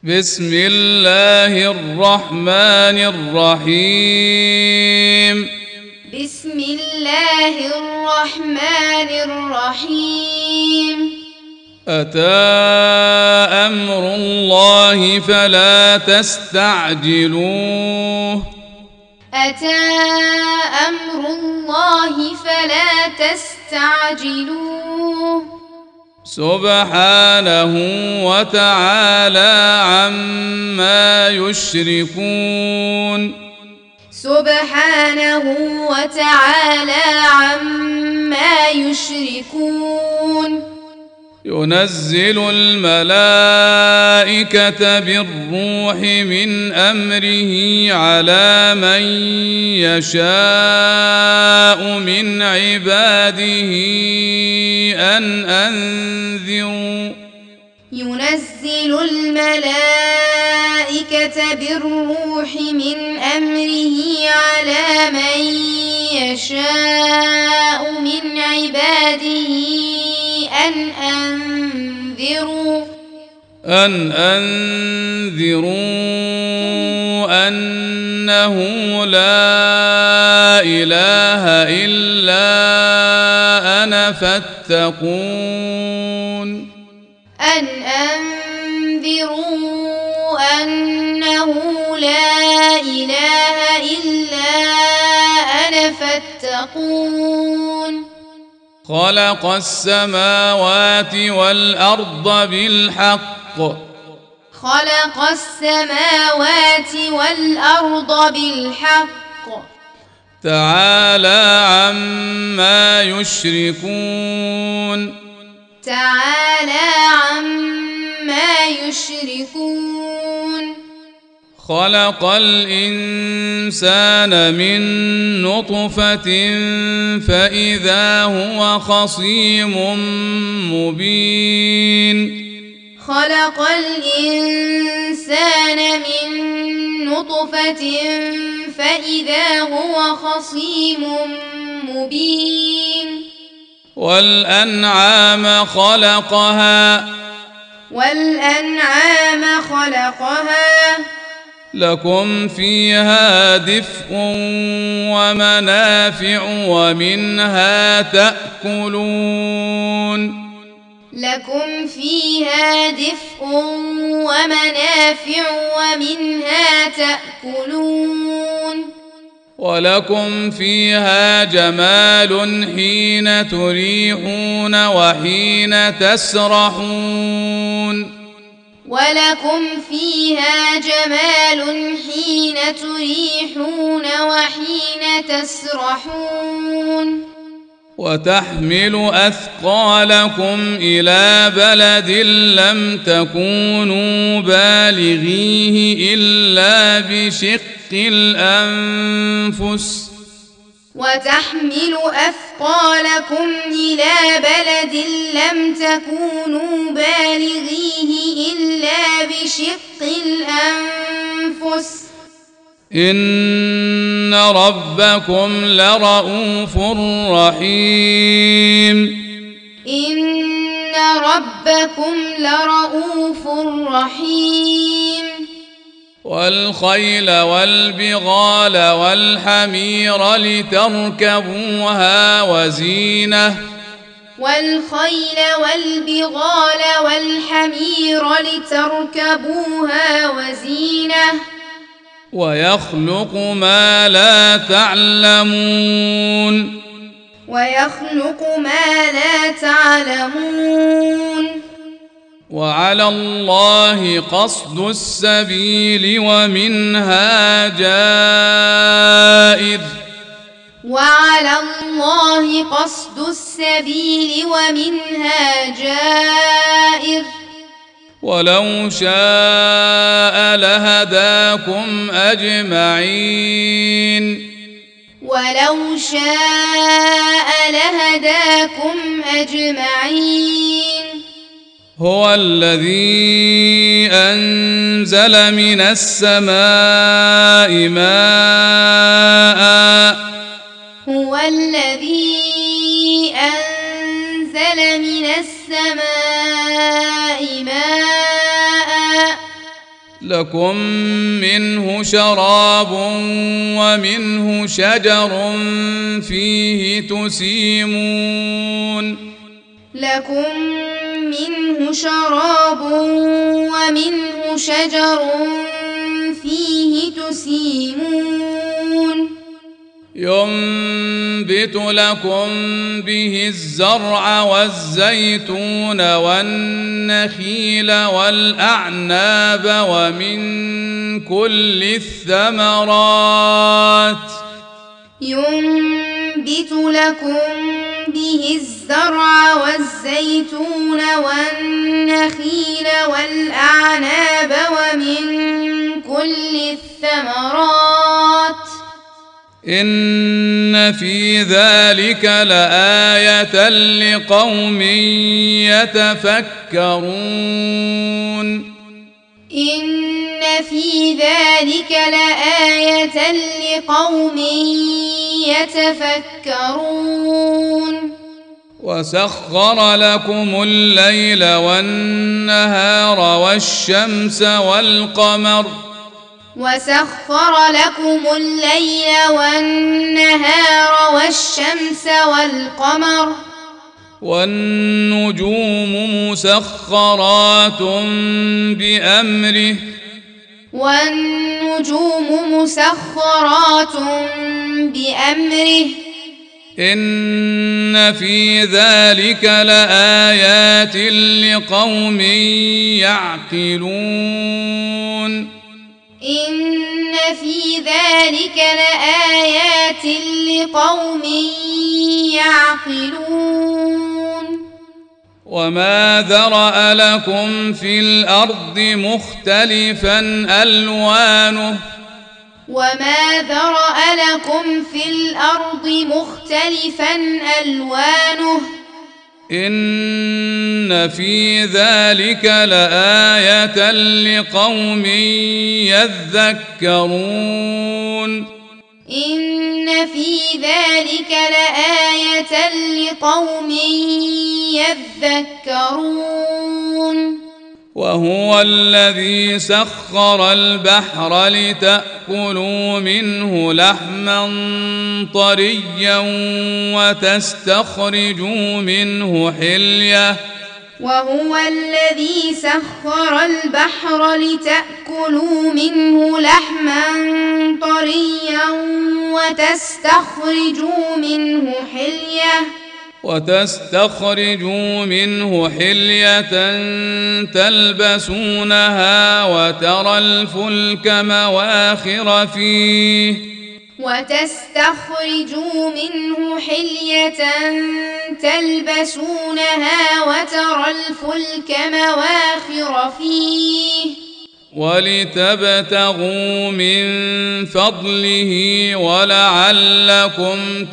بسم الله الرحمن الرحيم بسم الله الرحمن الرحيم أتى أمر الله فلا تستعجلوه أتى أمر الله فلا تستعجلوه سبحانه وتعالى عما يشركون سبحانه وتعالى عما يشركون ينزل الملائكة بالروح من أمره على من يشاء من عباده أن أنذروا ينزل الملائكة بالروح من أمره على من يشاء من عباده أن أنذروا أنه لا إله إلا أنا فاتقون أن أنذروا أنه لا إله إلا أنا فاتقون خلق السماوات والأرض بالحق خلق السماوات والأرض بالحق تعالى عما يشركون تعالى عما يشركون خلق الإنسان من نطفة فإذا هو خصيم مبين خلق الإنسان من نطفة فإذا هو خصيم مبين والأنعام خلقها لكم فيها دفء ومنافع ومنها تأكلون لكم فيها دفء ومنافع ومنها تأكلون ولكم فيها جمال حين تريحون وحين تسرحون ولكم فيها جمال حين تريحون وحين تسرحون وتحمل أثقالكم إلى بلد لم تكونوا بالغيه إلا بشق الأنفس وتحمل أثقالكم إلى بلد لم تكونوا بالغيه إلا بشق الأنفس إن ربكم لرؤوف رحيم إن ربكم لرؤوف رحيم والخيل والبغال والحمير لتركبوها وزينة والخيل والبغال والحمير لتركبوها وزينة ويخلق ما لا تعلمون ويخلق ما لا تعلمون وعلى الله قصد السبيل ومنها جائر وعلى الله قصد السبيل ومنها جائر ولو شاء لهداكم أجمعين ولو شاء لهداكم أجمعين هو الذي أنزل من السماء ماء هو الذي أنزل من السماء ماء لكم منه شراب ومنه شجر فيه تسيمون لكم منه شراب ومنه شجر فيه تسيمون ينبت لكم به الزرع والزيتون والنخيل والأعناب ومن كل الثمرات ينبت لكم به الزرع والزيتون والنخيل والأعناب ومن كل الثمرات إن في ذلك لآية لقوم يتفكرون إن في ذلك لآية لقوم يتفكرون وسخر لكم الليل والنهار والشمس والقمر وسخر لكم الليل والنهار والشمس والقمر والنجوم مسخرات بأمره والنجوم مسخرات بأمره إن في ذلك لآيات لقوم يعقلون إن في ذلك لآيات لقوم يعقلون وما ذرأ لكم في الأرض مختلفا ألوانه وما ذرأ لكم في الأرض مختلفا ألوانه إن في ذلك لآية لقوم يذكرون إن في ذلك لآية لقوم يذكرون وهو الذي سخر البحر لتأكلوا منه لحما طريا وتستخرجوا منه حلية وهو الذي سخر البحر لتأكلوا منه لحما طريا وتستخرجوا منه حلية تلبسونها وترى الفلك مواخر فيه ولتبتغوا من فضله ولعلكم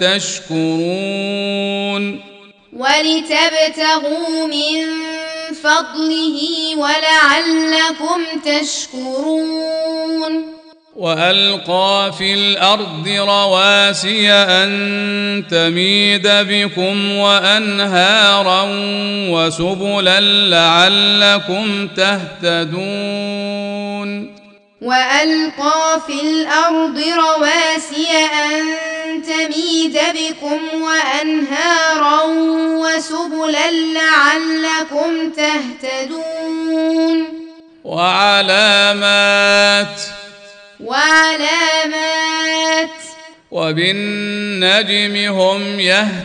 تشكرون وألقى في الأرض رواسي أن تميد بكم وأنهارا وسبلا لعلكم تهتدون وألقى في الأرض رواسي أن تميد بكم وأنهارا وسبلا لعلكم تهتدون وعلامات وبالنجم هم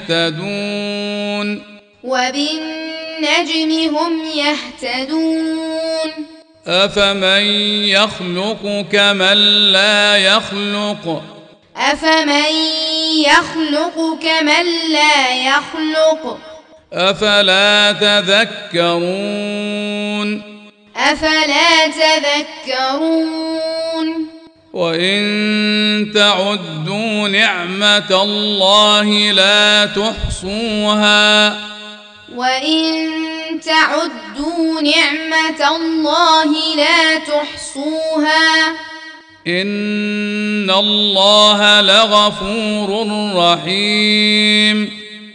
يهتدون أفمن يخلق كمن لا يخلق أفلا تذكرون وإن تعدوا نعمة الله لا تحصوها إن الله لغفور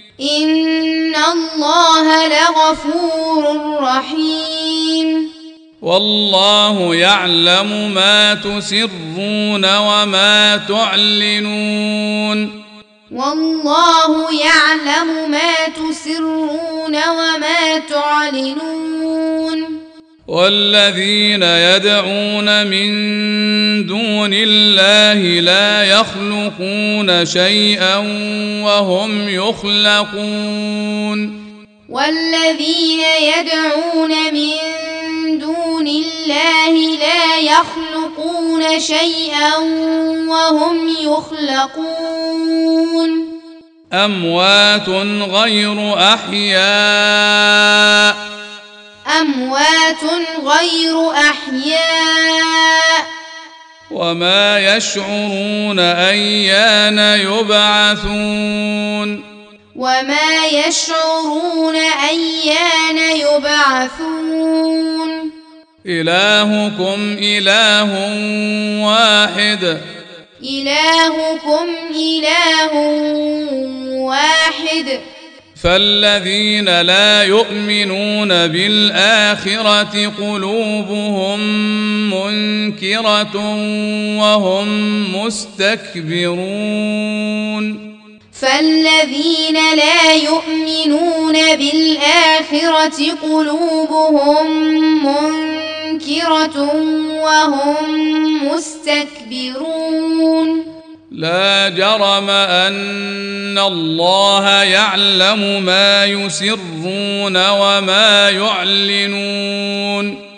رحيم والله يعلم ما تسرون وما تعلنون والله يعلم ما تسرون وما تعلنون والذين يدعون من دون الله لا يخلقون شيئا وهم يخلقون والذين يدعون من دون الله لا يخلقون شيئا وهم يخلقون أموات غير أحياء وما يشعرون أيان يبعثون إلهكم إله واحد فالذين لا يؤمنون بالآخرة قلوبهم منكرة وهم مستكبرون لا جرم أن الله يعلم ما يسرون وما يعلنون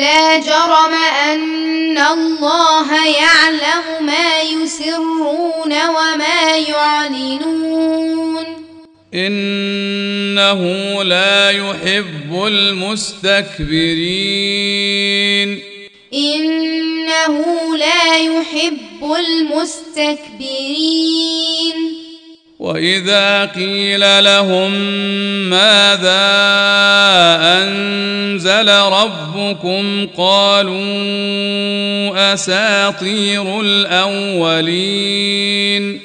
إنه لا يحب المستكبرين وإذا قيل لهم ماذا أنزل ربكم قالوا أساطير الأولين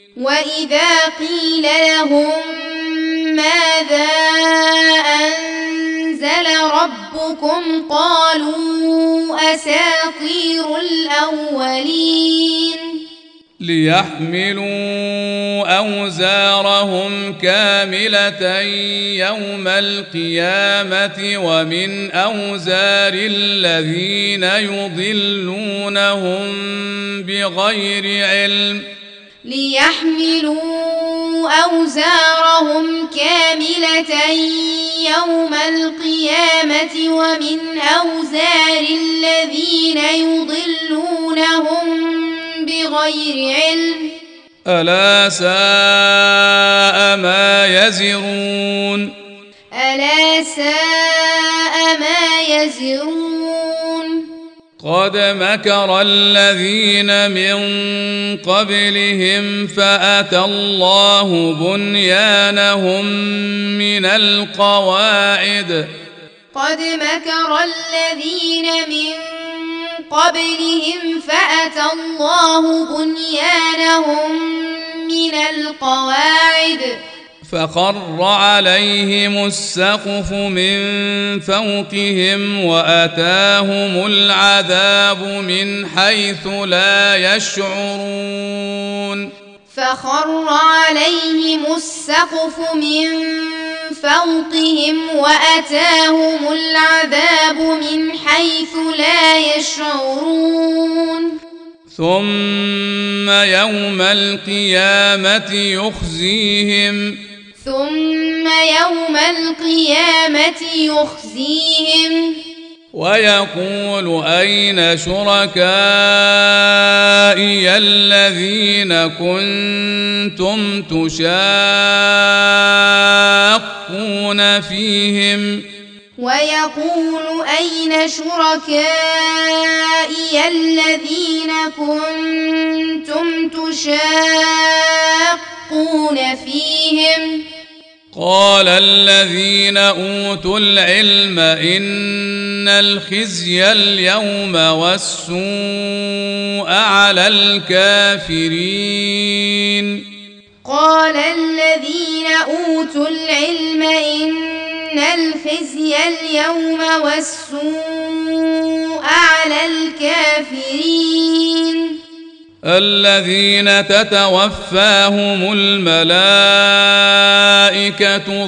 ليحملوا أوزارهم كاملة يوم القيامة ومن أوزار الذين يضلونهم بغير علم ألا ساء ما يزرون قد مكر الذين من قبلهم فأتى الله بنيانهم من القواعد فخر عليهم السقف من فوقهم وأتاهم العذاب من حيث لا يشعرون ثم يوم القيامة يخزيهم ويقول أين شركائي الذين كنتم تشاقون فيهم قال الذين أوتوا العلم إن الخزي اليوم والسوء على الكافرين الخزي اليوم والسوء على الكافرين الذين تتوفاهم الملائكة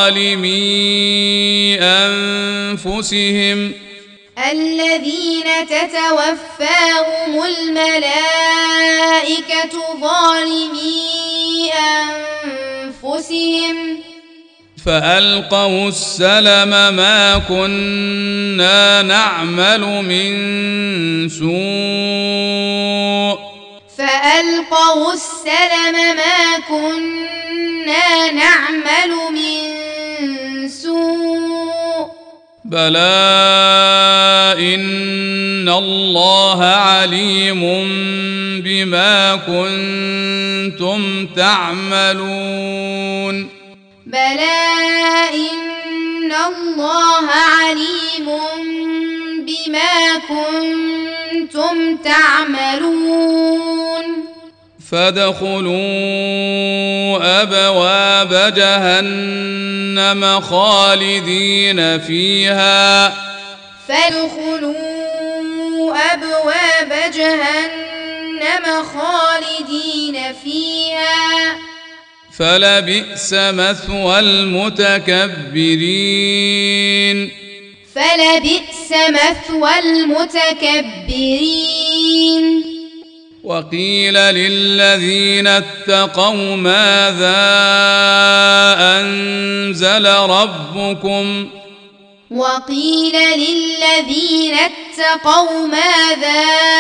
ظالمي أنفسهم الذين تتوفاهم الملائكة ظالمي أنفسهم فألقوا السلم ما كنا نعمل من سوء فألقوا السلم ما كنا نعمل من سوء بلى إن الله عليم بما كنتم تعملون بلى إن الله عليم بما كنتم تعملون فادخلوا أبواب جهنم خالدين فيها فادخلوا أبواب جهنم خالدين فيها فلبئس مثوى المتكبرين فلبئس مثوى المتكبرين وقيل للذين اتقوا ماذا أنزل ربكم وقيل للذين اتقوا ماذا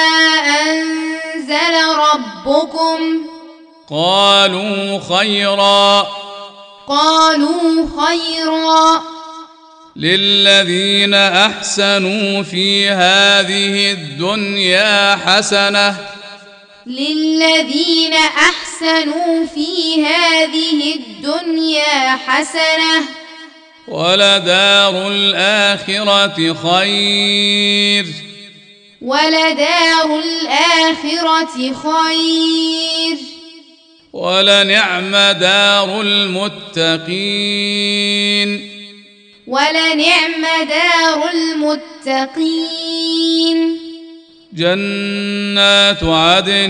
أنزل ربكم قالوا خيرا للذين أحسنوا في هذه الدنيا حسنة للذين أحسنوا في هذه الدنيا حسنة ولدار الآخرة خير ولدار الآخرة خير ولنعم دار المتقين ولنعم دار المتقين جنات عدن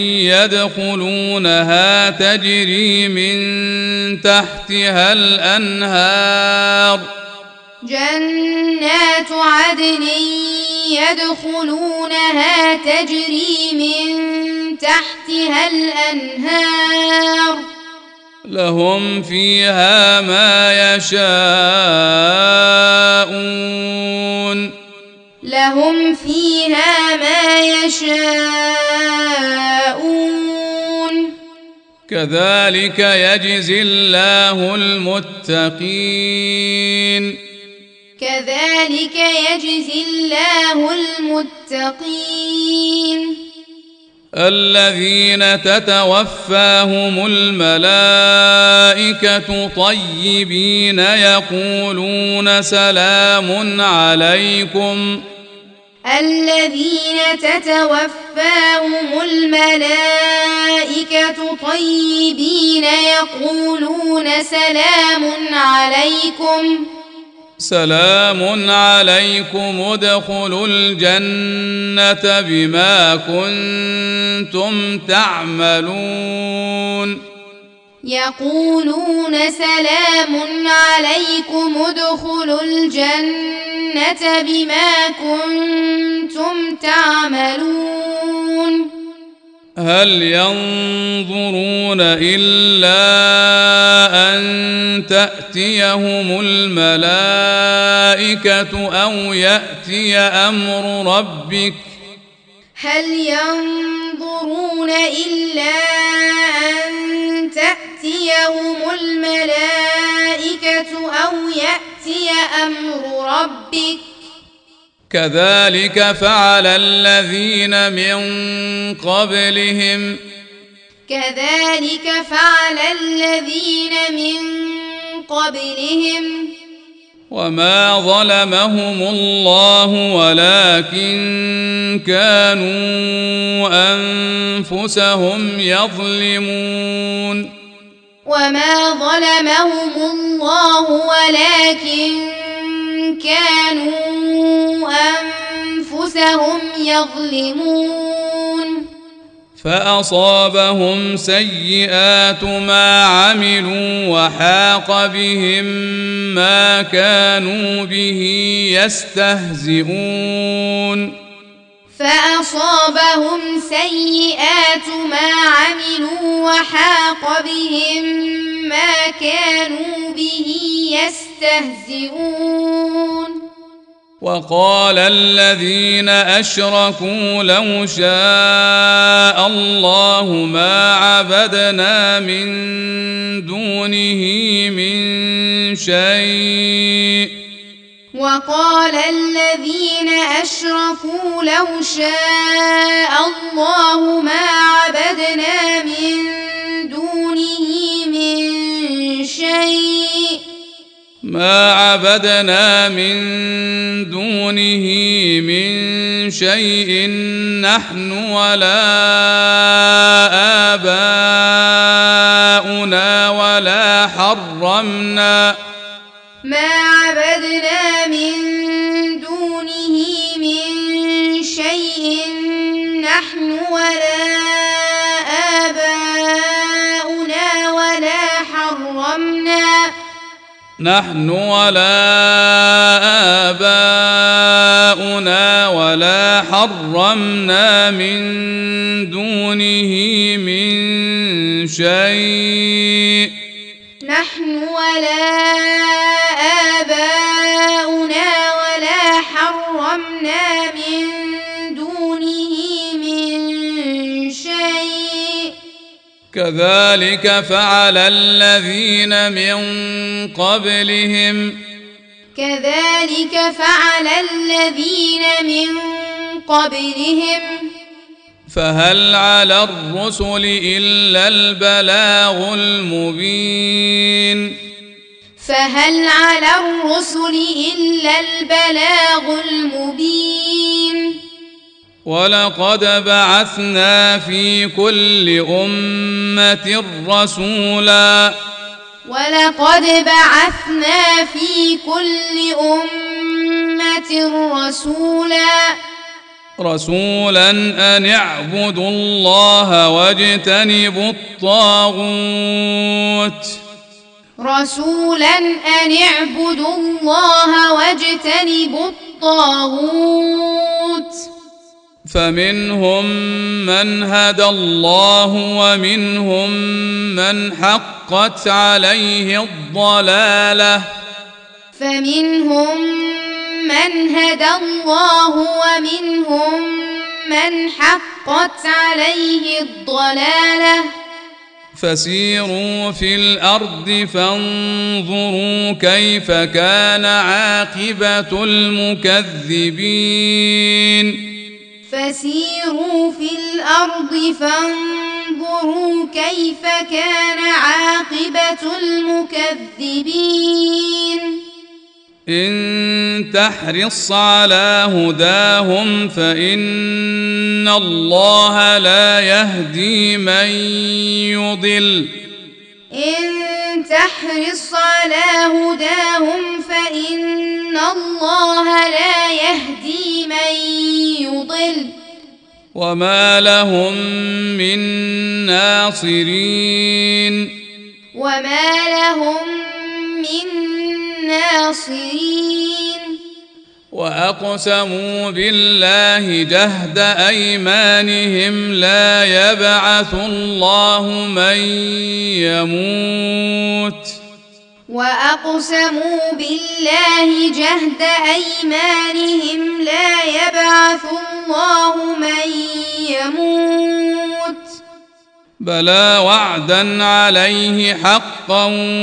يدخلونها تجري من تحتها الأنهار جنات عدن يدخلونها تجري من تحتها الأنهار لهم فيها ما يشاءون لهم فيها ما يشاءون كذلك يجزي الله المتقين كذلك يجزي الله المتقين الذين تتوفاهم الملائكة طيبين يقولون سلام عليكم الذين تتوفاهم الملائكة طيبين يقولون سلام عليكم ادخلوا الجنة بما كنتم تعملون يقولون سلام عليكم ادخلوا الجنة بما كنتم تعملون هل ينظرون إلا أن تأتيهم الملائكة أو يأتي أمر ربك هل ينظرون إلا أن تأتيهم الملائكة أو يأتي أمر ربك كذلك فعل الذين من قبلهم وما ظلمهم الله ولكن كانوا أنفسهم يظلمون وما ظلمهم الله ولكن كانوا أنفسهم يظلمون فأصابهم سيئات ما عملوا وحاق بهم ما كانوا به يستهزئون فأصابهم سيئات ما عملوا وحاق بهم ما كانوا به يستهزئون وقال الذين أشركوا لو شاء الله ما عبدنا من دونه من شيء وقال الذين أشركوا لو شاء الله ما عبدنا من دونه من شيء ما عبدنا من دونه من شيء نحن ولا آباؤنا ولا حرمنا ما عبدنا من دونه من شيء نحن ولا آباؤنا ولا حرمنا من دونه من شيء نحن ولا آباؤنا ولا حرمنا من دونه من شيء كذلك فعل الذين من قبلهم فهل على الرسل إلا البلاغ المبين ولقد بعثنا في كل أمة رسولا أن اعبدوا الله واجتنبوا الطاغوت فمنهم من هدى الله ومنهم من حقت عليه الضلالة فسيروا في الأرض فانظروا كيف كان عاقبة المكذبين إن تحرص على هداهم فإن الله لا يهدي من يضل وما لهم من ناصرين وأقسموا بالله جهد أيمانهم لا يبعث الله من يموت بلى وعدا عليه حقا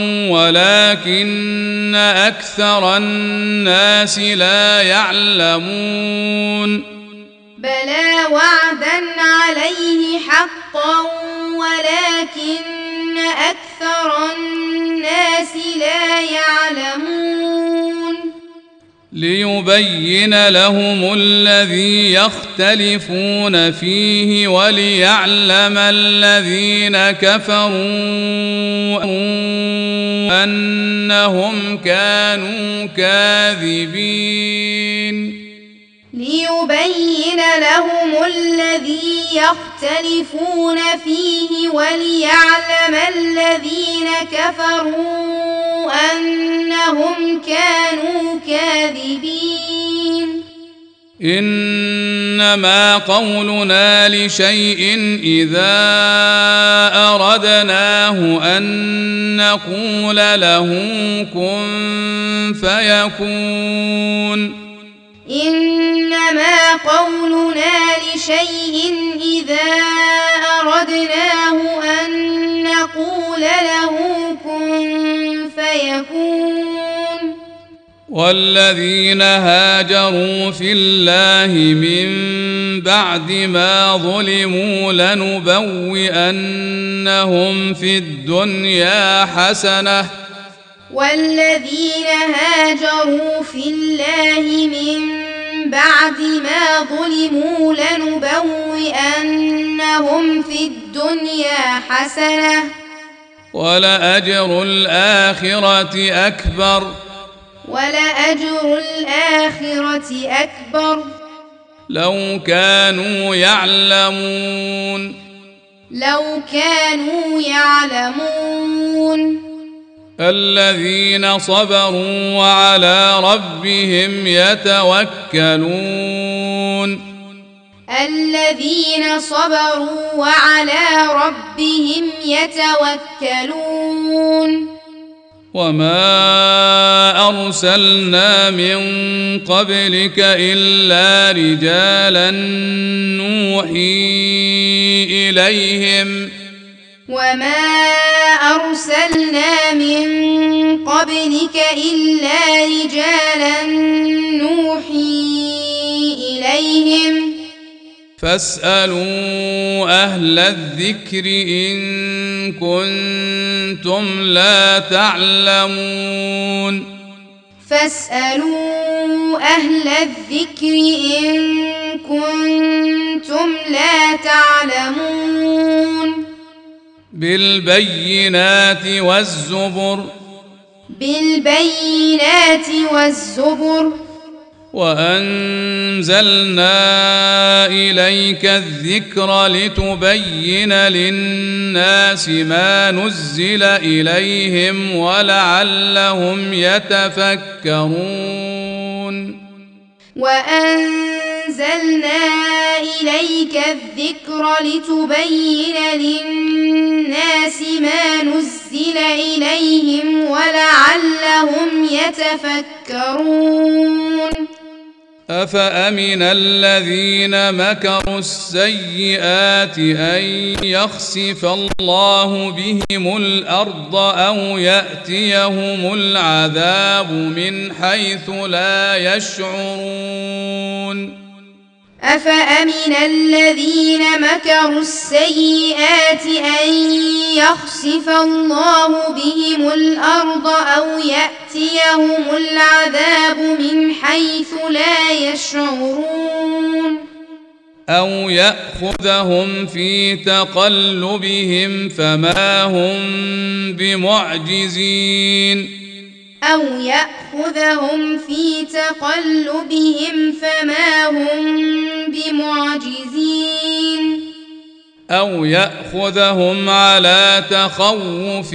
ولكن أكثر الناس لا يعلمون ليبين لهم الذي يختلفون فيه وليعلم الذين كفروا أنهم كانوا كاذبين ليبين لهم الذي يختلفون فيه وليعلم الذين كفروا أنهم كانوا كاذبين إنما قولنا لشيء إذا أردناه أن نقول له كن فيكون إنما قولنا لشيء إذا أردناه أن نقول له كن فيكون والذين هاجروا في الله من بعد ما ظلموا لنبوئنهم في الدنيا حسنة والذين هاجروا في الله من بعد ما ظلموا لنبوئنهم في الدنيا حسنة ولأجر الآخرة أكبر ولأجر الآخرة أكبر لو كانوا يعلمون الذين صبروا وعلى ربهم يتوكلون الذين صبروا وعلى ربهم يتوكلون وما أرسلنا من قبلك إلا رجالا نوحي إليهم وما أرسلنا من قبلك إلا رجالا نوحي إليهم فاسألوا أهل الذكر إن كنتم لا تعلمون فاسألوا أهل الذكر إن كنتم لا تعلمون بالبينات والزبر وأنزلنا إليك الذكر لتبين للناس ما نزل إليهم ولعلهم يتفكرون وأنزلنا إليك الذكر لتبين للناس ما نزل إليهم ولعلهم يتفكرون أفأمن الذين مكروا السيئات أن يخسف الله بهم الأرض أو يأتيهم العذاب من حيث لا يشعرون أفأمن الذين مكروا السيئات أن يخسف الله بهم الأرض أو يأتيهم العذاب من حيث لا يشعرون أو يأخذهم في تقلبهم فما هم بمعجزين أو يأخذهم على تخوف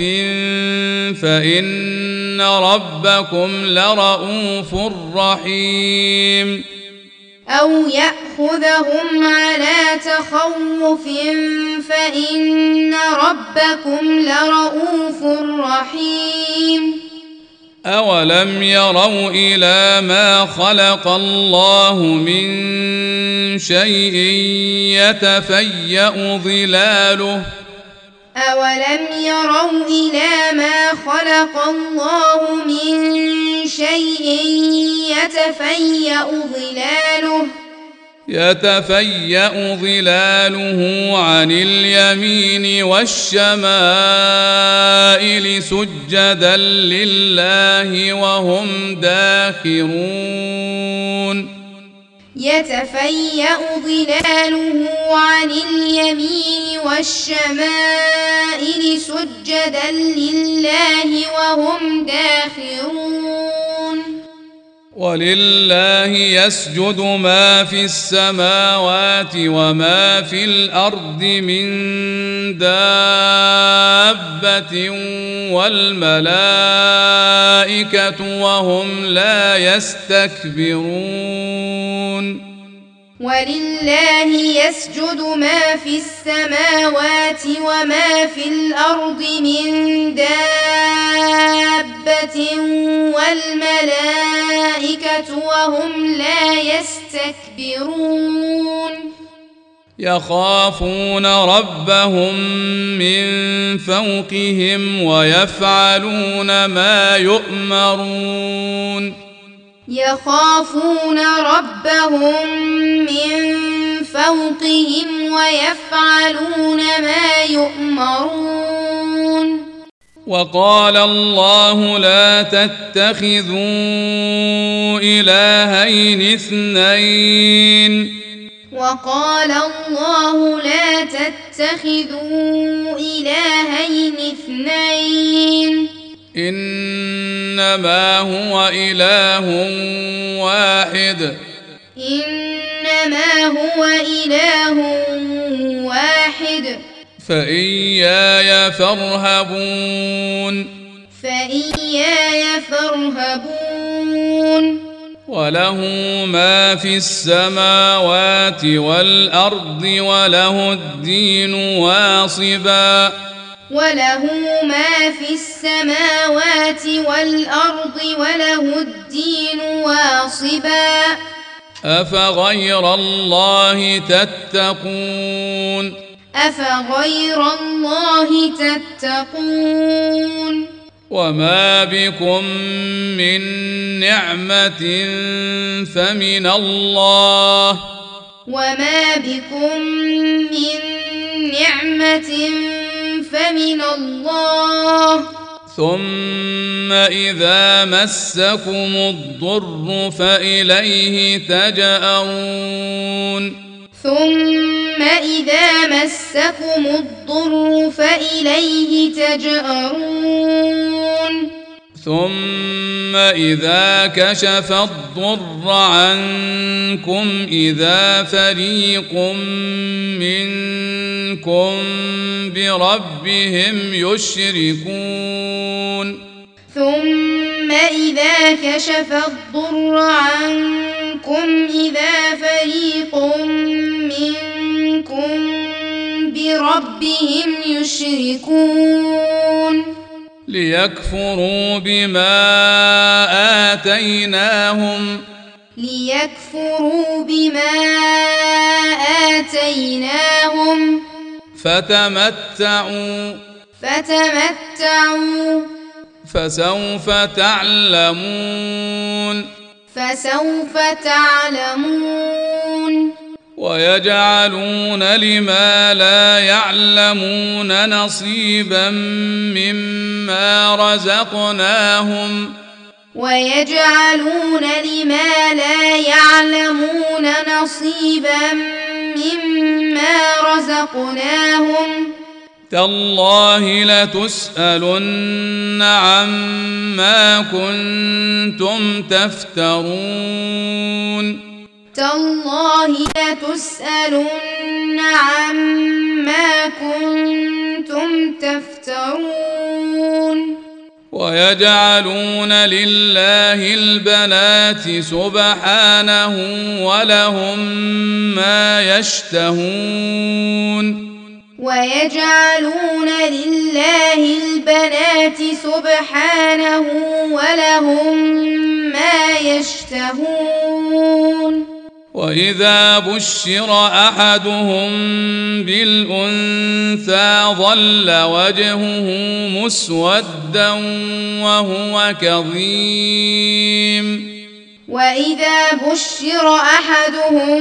فإن ربكم لرؤوف رحيم أو يأخذهم على تخوف فإن ربكم لرؤوف رحيم أولم يروا إلى ما خلق الله من شيء يتفيأ ظلاله يتفيأ ظلاله عن اليمين والشمائل سجدا لله وهم داخرون يتفيأ ظلاله عن اليمين والشمائل سجدا لله وهم داخرون ولله يسجد ما في السماوات وما في الأرض من دابة والملائكة وهم لا يستكبرون ولله يسجد ما في السماوات وما في الأرض من دابة والملائكة وهم لا يستكبرون يخافون ربهم من فوقهم ويفعلون ما يؤمرون يخافون ربهم من فوقهم ويفعلون ما يؤمرون وقال الله لا تتخذوا إلهين اثنين وقال الله لا تتخذوا إلهين اثنين إنما هو إله واحد إنما هو إله واحد فإياي فارهبون فإياي فارهبون وله ما في السماوات والأرض وله الدين واصبا وله ما في السماوات والأرض وله الدين واصبا أفغير الله تتقون أفغير الله تتقون وما بكم من نعمة فمن الله وما بكم من نعمة فمن الله ثم إذا مسكم الضر فإليه تجأرون ثم إذا مسكم الضر فإليه تجأرون ثم إذا كشف الضر عنكم إذا فريق منكم بربهم يشركون ثم إذا كشف الضر عنكم إذا فريق منكم بربهم يشركون ليكفروا بما آتيناهم فتمتعوا فسوف تعلمون ويجعلون لما لا يعلمون نصيبا مما رزقناهم تالله لتسألن عما كنتم تفترون ويجعلون لله البنات سبحانه ولهم ما يشتهون وإذا بشر أحدهم بالأنثى ظل وجهه مسودا وهو كظيم وإذا بشر أحدهم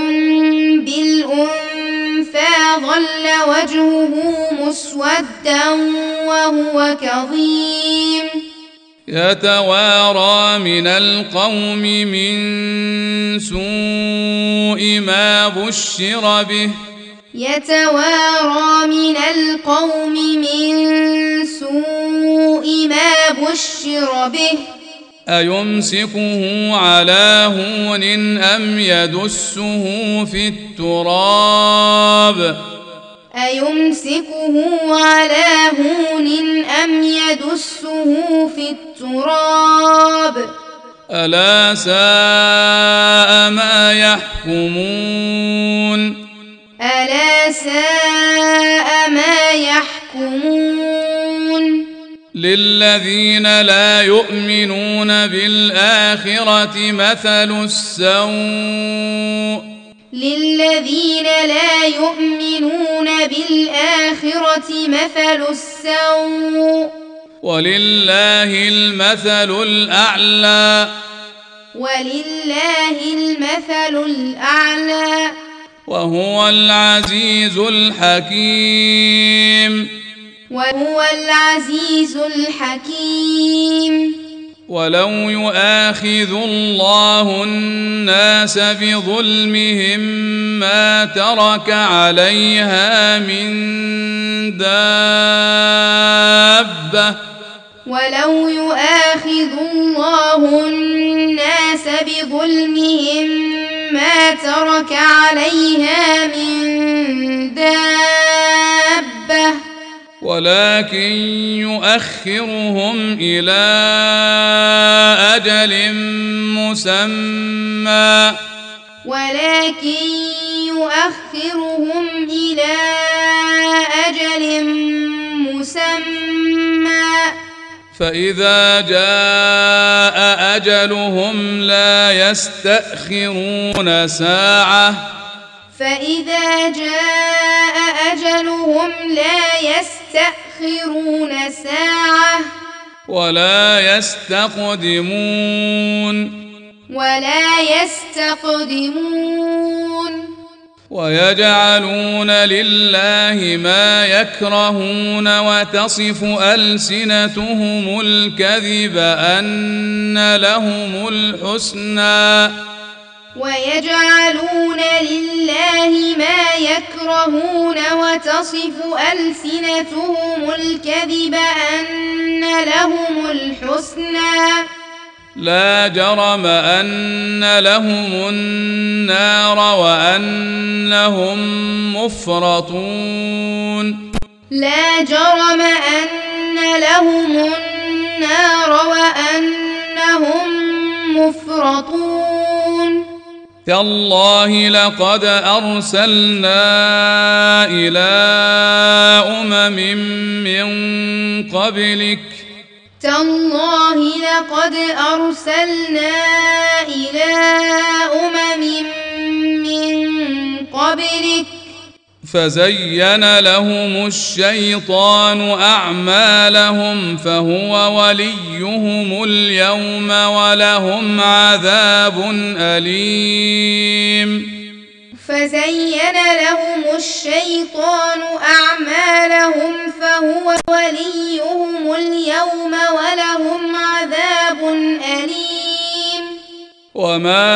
بالأنثى ظل وجهه مسودا وهو كظيم يتوارى من القوم من سوء ما بشر به يتوارى من القوم من سوء ما بشر به أيمسكه على هون أم يدسه في التراب أيمسكه على هون أم يدسه في التراب ألا ساء ما يحكمون ألا ساء ما يحكمون للذين لا يؤمنون بالآخرة مثل السوء للذين لا يؤمنون بالآخرة مثل السوء ولله المثل الأعلى ولله المثل الأعلى وهو العزيز الحكيم وهو العزيز الحكيم ولو يؤاخذ الله الناس بظلمهم ما ترك عليها من دابة ولو يؤاخذ الله الناس بظلمهم ما ترك عليها من دابة ولكن يؤخرهم إلى أجل مسمى ولكن يؤخرهم إلى أجل مسمى فإذا جاء أجلهم لا يستأخرون ساعة فإذا جاء أجلهم لا يستأخرون ساعة ولا يستقدمون ويجعلون لله ما يكرهون وتصف ألسنتهم الكذب أن لهم الحسنى ويجعلون لله ما يكرهون وتصف ألسنتهم الكذب أن لهم الحسنى لا جرم أن لهم النار وأنهم مفرطون لا جرم أن لهم النار وأنهم مفرطون تالله لقد أرسلنا إلى أمم من قبلك تالله لقد أرسلنا إلى أمم من قبلك فزين لهم الشيطان أعمالهم فهو وليهم اليوم ولهم عذاب أليم فزين لهم الشيطان أعمالهم فهو وليهم اليوم ولهم عذاب أليم وما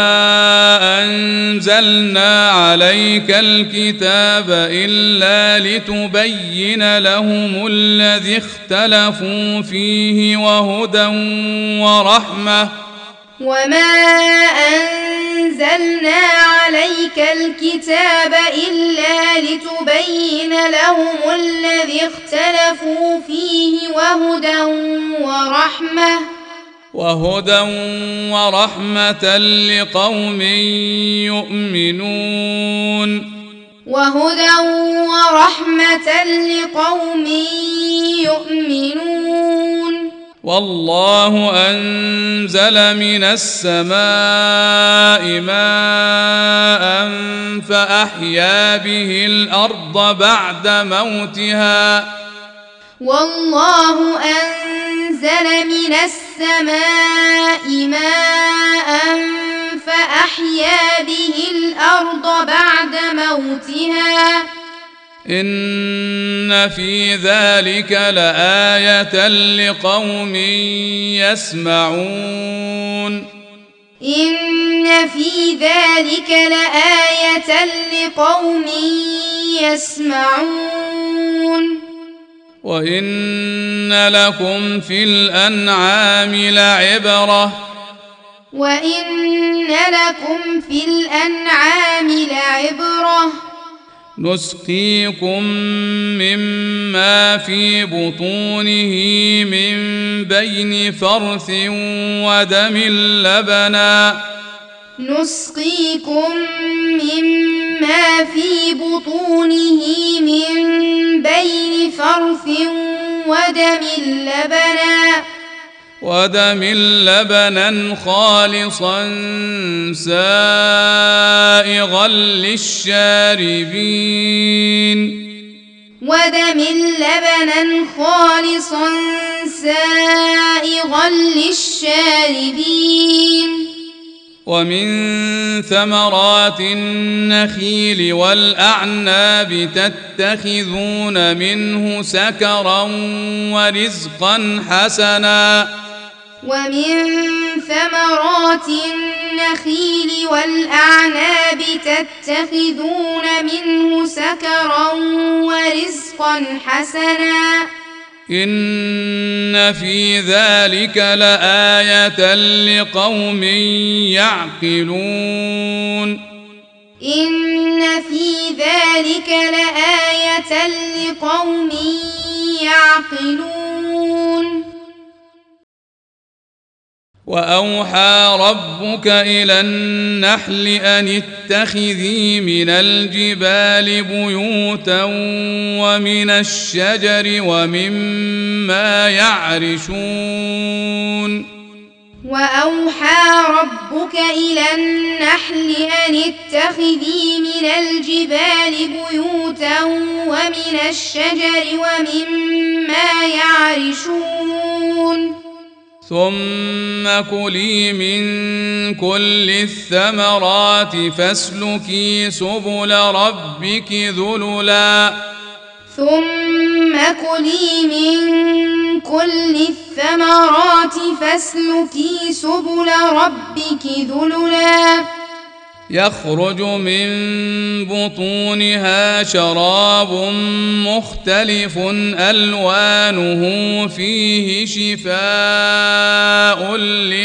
أنزلنا عليك الكتاب إلا لتبين لهم الذي اختلفوا فيه وهدى ورحمة وما أنزلنا عليك الكتاب إلا لتبين لهم الذي اختلفوا فيه وهدى ورحمة لقوم يؤمنون والله أنزل من السماء ماء فأحيا به الأرض بعد موتها والله أنزل من السماء ماء فأحيا به الأرض بعد موتها إن في ذلك لآية لقوم يسمعون إن في ذلك لآية لقوم يسمعون وإن لكم في الأنعام لعبرة وإن لكم في الأنعام لعبرة نسقيكم مما في بطونه من بين فرث ودم لبنا نسقيكم مما في بطونه من بين فرث ودم لبنا خالصا سائغا للشاربين ودم لبنا خالصا سائغا للشاربين ومن ثمرات النخيل والأعناب تتخذون منه سكرا ورزقا حسنا ومن ثمرات النخيل والأعناب تتخذون منه سكرا ورزقا حسنا إن في ذلك لآية لقوم يعقلون إن في ذلك لآية لقوم يعقلون وأوحى ربك إلى النحل أن اتخذي من الجبال بيوتا ومن الشجر ومما يعرشون وأوحى ربك إلى النحل أن اتخذي من الجبال بيوتا ومن الشجر ومما يعرشون ثم كلي من كل الثمرات فاسلكي سبل ربك ذللا ثم كلي من كل الثمرات فاسلكي سبل ربك ذللا يخرج من بطونها شراب مختلف ألوانه فيه شفاء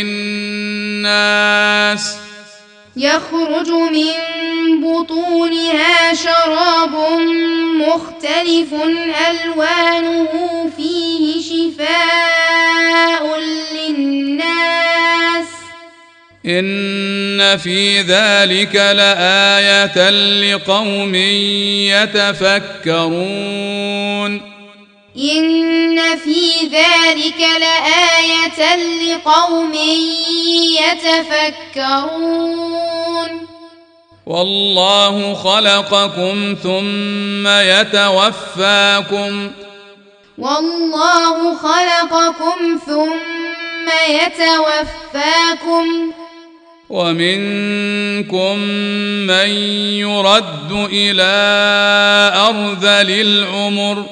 للناس يخرج من بطونها شراب مختلف ألوانه فيه شفاء للناس إن في ذلك لآية لقوم يتفكرون إن في ذلك لآية لقوم يتفكرون والله خلقكم ثم يتوفاكم والله خلقكم ثم يتوفاكم ومنكم من يرد إلى أرذل العمر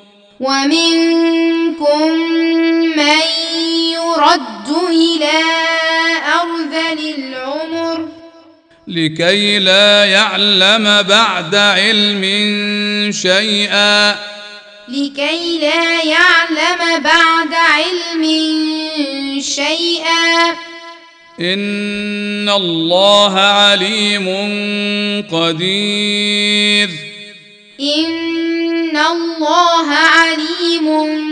ومنكم من يرد إلى أرذل العمر لكي لا يعلم بعد علم شيئا لكي لا يعلم بعد علم شيئا إن الله عليم قدير إن الله عليم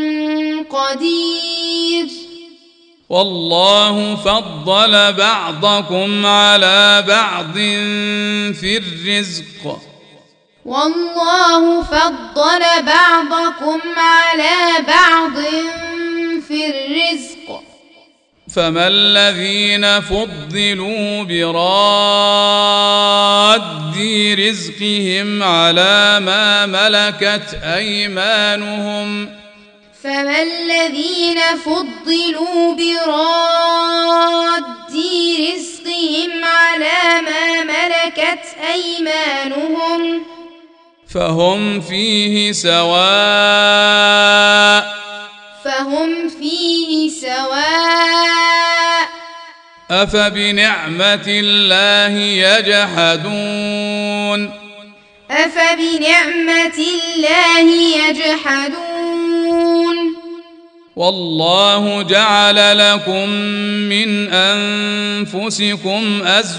قدير والله فضل بعضكم على بعض في الرزق والله فضل بعضكم على بعض في الرزق فما الذين فضلوا براد رزقهم على ما ملكت أيمانهم فما الذين فضلوا براد رزقهم على ما ملكت أيمانهم فهم فيه سواء أفبنعمة الله يجحدون والله جعل لكم من أنفسكم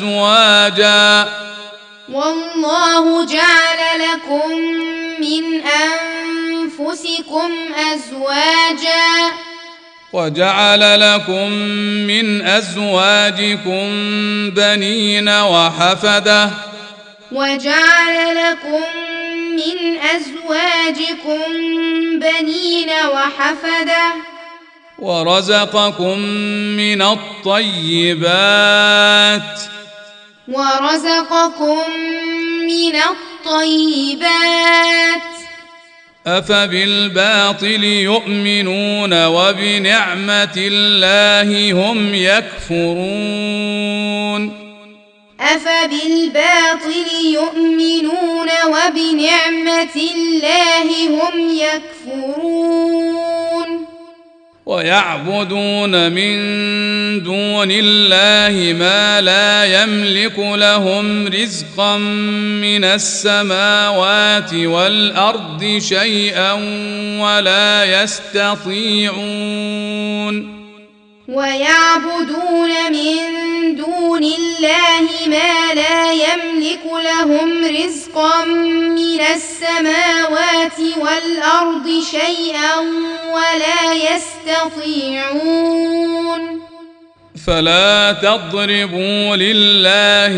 أزواجا وجعل لكم من أزواجكم بنين وحفدة ورزقكم من الطيبات أفبالباطل يؤمنون وبنعمة الله هم يكفرون ويعبدون من دون الله ما لا يملك لهم رزقا من السماوات والأرض شيئا ولا يستطيعون فلا تضربوا لله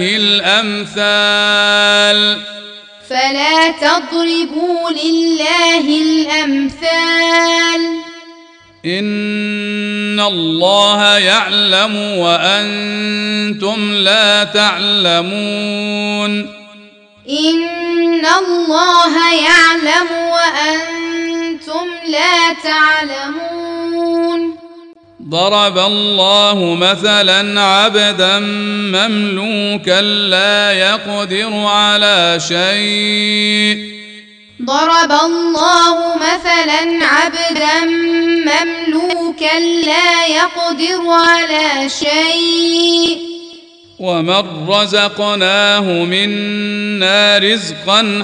الأمثال إن الله يعلم وأنتم لا تعلمون ضرب الله مثلا عبدا مملوكا لا يقدر على شيء ومن رزقناه منا رزقا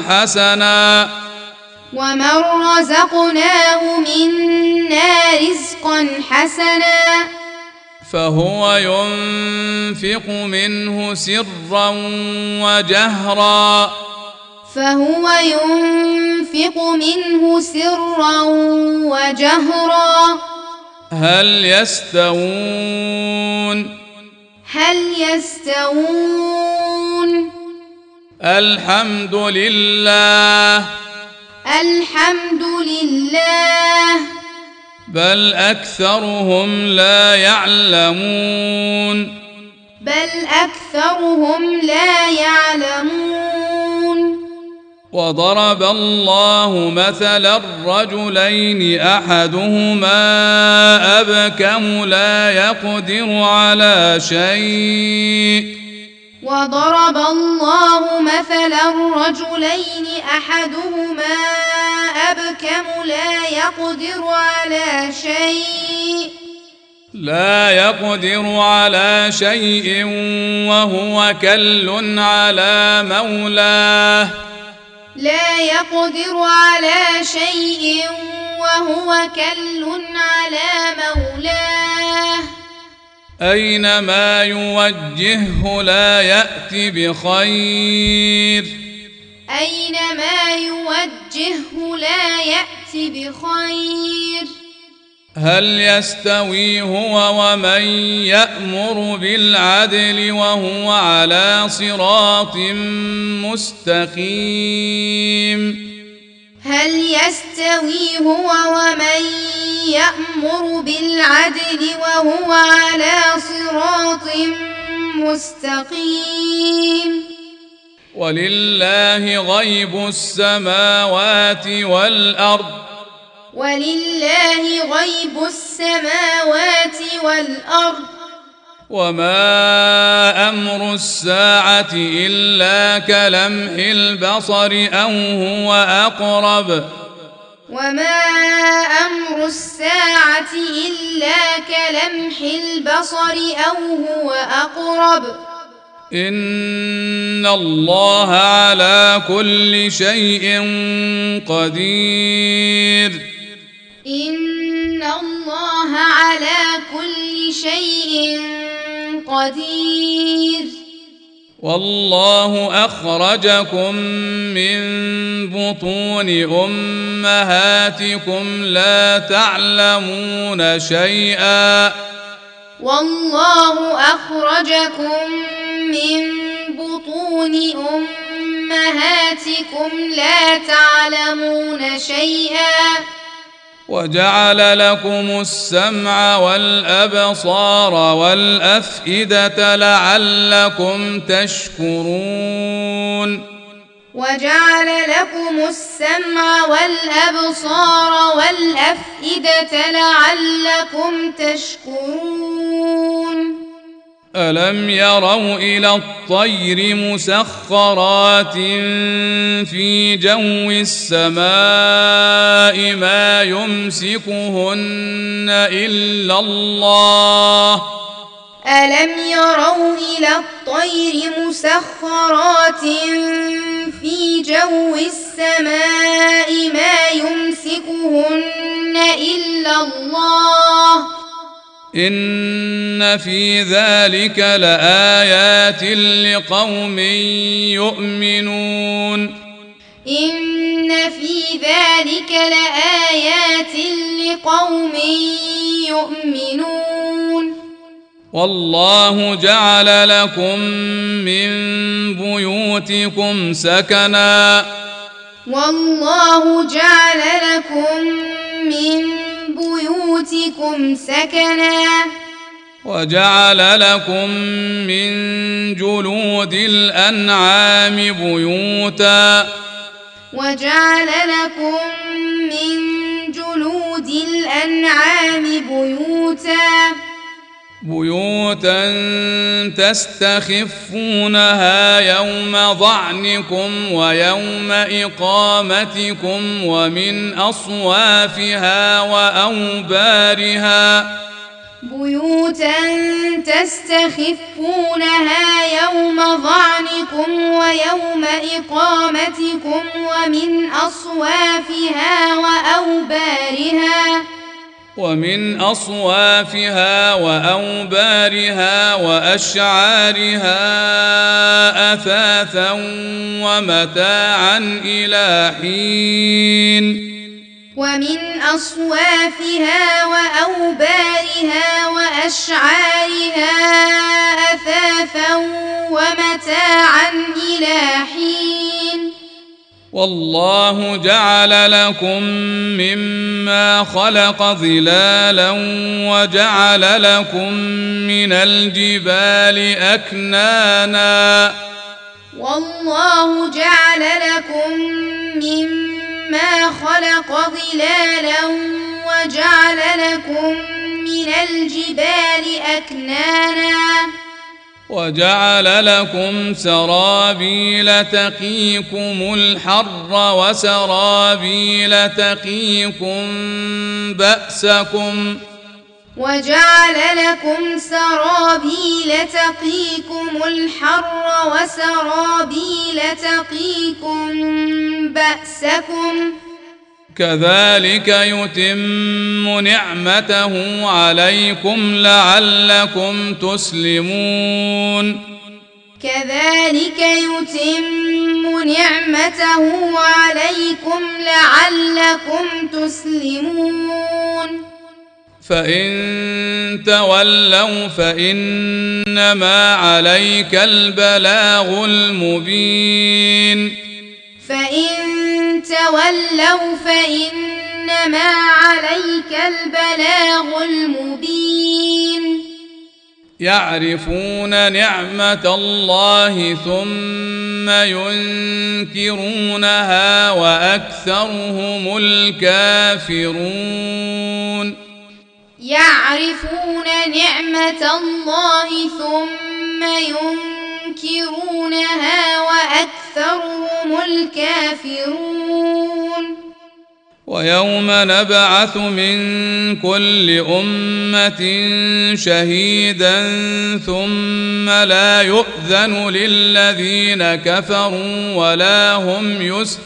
فهو ينفق منه سرا وجهرا هل يستوون الحمد لله بل أكثرهم لا يعلمون وضرب الله مثلا الرجلين أحدهما أبكم لا يقدر على شيء وهو كل على مولاه أينما يوجهه لا يأت بخير هل يستوي هو ومن يأمر بالعدل وهو على صراط مستقيم ولله غيب السماوات والأرض ولله غيب السماوات والأرض وما أمر الساعة إلا كلمح البصر أو هو أقرب وما أمر الساعة إلا كلمح البصر أو هو أقرب إن الله على كل شيء قدير إن الله على كل شيء قدير والله أخرجكم من بطون أمهاتكم لا تعلمون شيئا والله أخرجكم من بطون أمهاتكم لا تعلمون شيئا وجعل لكم السمع والأبصار والأفئدة لعلكم تشكرون وجعل لكم السمع والأبصار والأفئدة لعلكم تشكرون ألم يروا إلى الطير مسخرات في جو السماء ما يمسكهن إلا الله ألم يروا إلى الطير مسخرات في جو السماء ما يمسكهن إلا الله إن في ذلك لآيات لقوم يؤمنون إن في ذلك لآيات لقوم يؤمنون والله جعل لكم من بيوتكم سكنا والله جعل لكم من بيوتكم سكنا وجعل لكم من جلود الأنعام بيوتا وجعل لكم من جلود الأنعام بيوتا تستخفونها يوم ظعنكم ويوم إقامتكم ومن أصوافها وأوبارها تستخفونها يوم ظعنكم ويوم إقامتكم ومن أصوافها وأوبارها وأشعارها أثاثا ومتاعا إلى حين ومن أصوافها وأوبارها وأشعارها أثاثا ومتاعا إلى حين والله جعل لكم مما خلق ظلالا وجعل لكم من الجبال أكنانا والله جعل لكم مما خلق ظلالا وجعل لكم من الجبال أكنانا وجعل لكم سرابيل تقيكم الحر وسرابيل تقيكم بأسكم وجعل لكم سرابيل تقيكم الحر وسرابيل تقيكم بأسكم كذلك يتم نعمته عليكم لعلكم تسلمون كذلك يتم نعمته عليكم لعلكم تسلمون فإن تولوا فإنما عليك البلاغ المبين فإن تولوا فإنما عليك البلاغ المبين يعرفون نعمة الله ثم ينكرونها وأكثرهم الكافرون. يعرفون نعمة الله ثم ينكرونها وأكثرهم الكافرون. ويوم نبعث من كل أمة شهيدا ثم لا يؤذن للذين كفروا ولا هم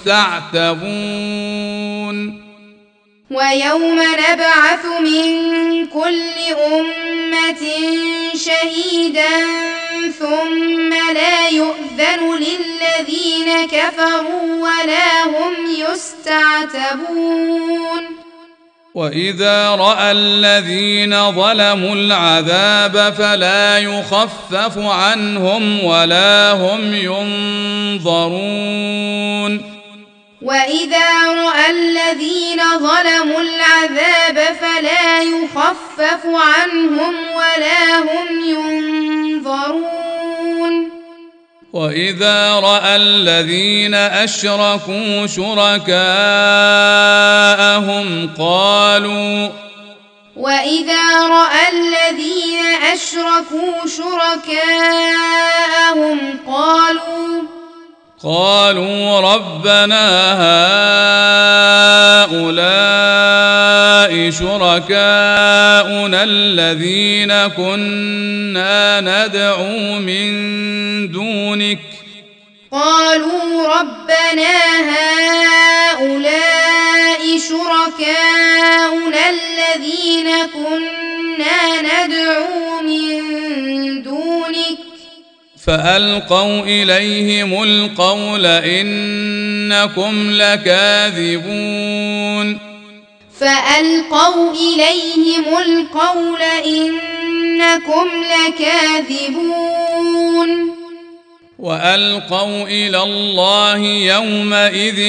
يستعتبون. ويوم نبعث من كل أمة شهيدا ثم لا يؤذن للذين كفروا ولا هم يستعتبون. وإذا رأى الذين ظلموا العذاب فلا يخفف عنهم ولا هم ينظرون. وإذا رأى الذين ظلموا العذاب فلا يخفف عنهم ولا هم ينظرون. وإذا رأى الذين أشركوا شركاءهم قالوا وإذا رأى الذين أشركوا شركاءهم قالوا ربنا هؤلاء شركاؤنا الذين كنا ندعو من دونك فألقوا إليهم القول إنكم لكاذبون. وألقوا إلى الله يومئذ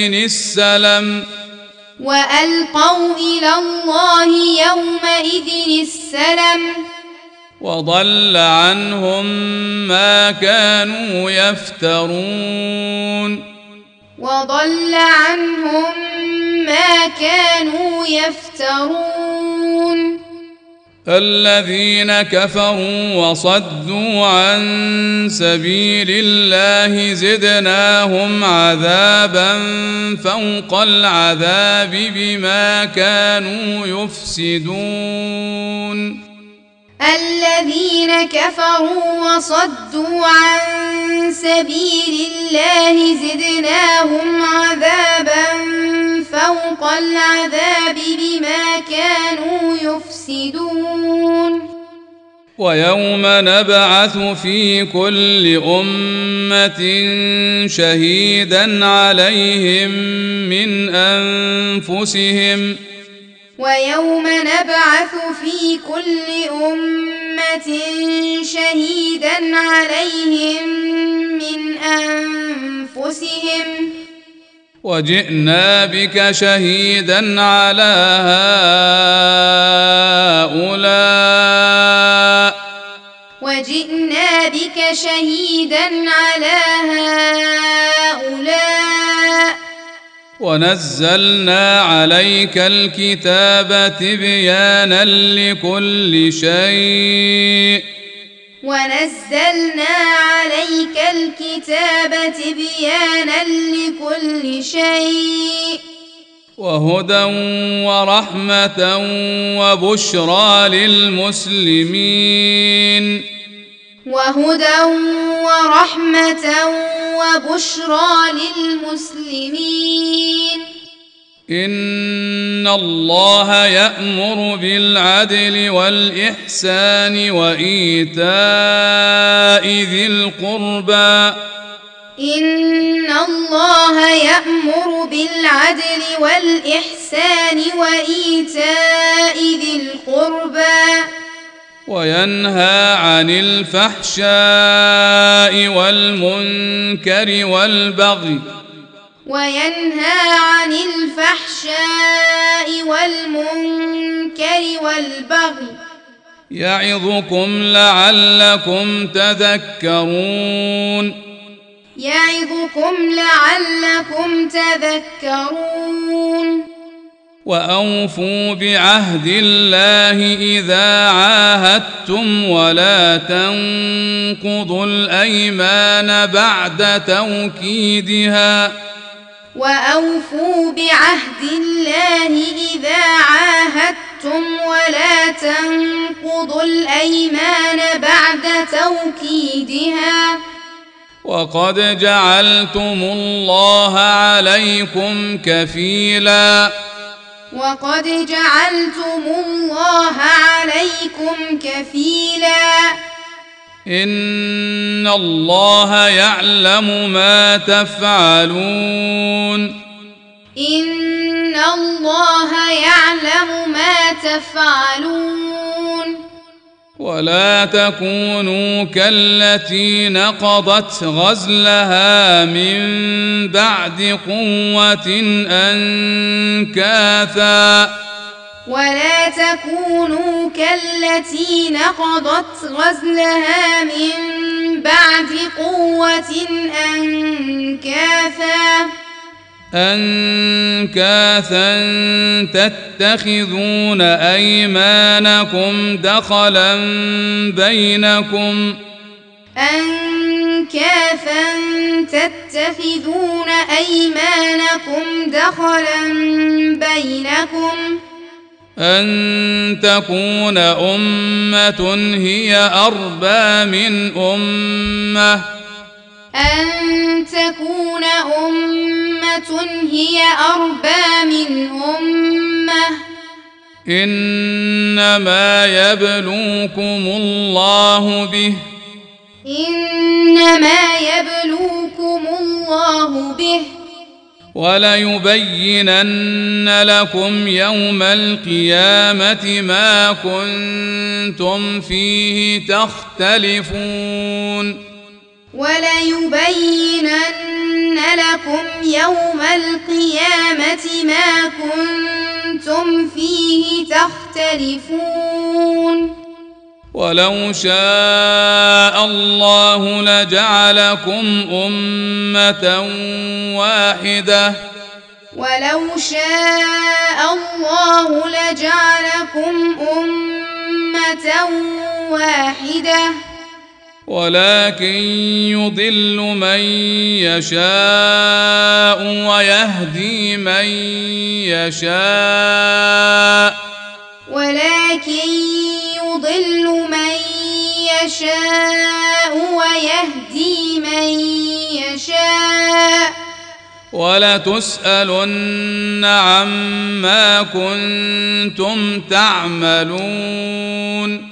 السلم وضل عنهم ما كانوا يفترون. الذين كفروا وصدوا عن سبيل الله زدناهم عذابا فوق العذاب بما كانوا يفسدون. الذين كفروا وصدوا عن سبيل الله زدناهم عذابا فوق العذاب بما كانوا يفسدون. ويوم نبعث في كل أمة شهيدا عليهم من أنفسهم وجئنا بك شهيدا على هؤلاء ونزلنا عليك الكتاب تبيانا لكل شيء وهدى ورحمة وبشرى للمسلمين. إن الله يأمر بالعدل والإحسان وإيتاء ذي القربى وينهى عن الفحشاء والمنكر والبغي يعظكم لعلكم تذكرون يعظكم لعلكم تذكرون وأوفوا بعهد الله إذا عاهدتم ولا تنقضوا الأيمان بعد توكيدها وأوفوا بعهد الله إذا عاهدتم ولا تنقضوا الأيمان بعد توكيدها وقد جعلتم الله عليكم كفيلا وقد جعلتم الله عليكم كفيلا إن الله يعلم ما تفعلون إن الله يعلم ما تفعلون ولا تكونوا كالتي نقضت غزلها من بعد قوة أنكاثا ولا تكونوا كالتي نقضت غزلها من بعد قوة أنكاثا تتخذون أيمانكم دخلا بينكم تتخذون أيمانكم دخلا بينكم أن تكون أمة هي أربى من أمة أن تكون أمة هي أربى من أمة إنما يبلوكم الله به إنما يبلوكم الله به وليبينن لكم يوم القيامة ما كنتم فيه تختلفون وليبينن لكم يوم القيامة ما كنتم فيه تختلفون ولو شاء الله لجعلكم أمة واحدة ولو شاء الله لجعلكم أمة واحدة ولكن يضل من يشاء ويهدي من يشاء ولكن يضل من يشاء ويهدي من يشاء ولتسألن عما كنتم تعملون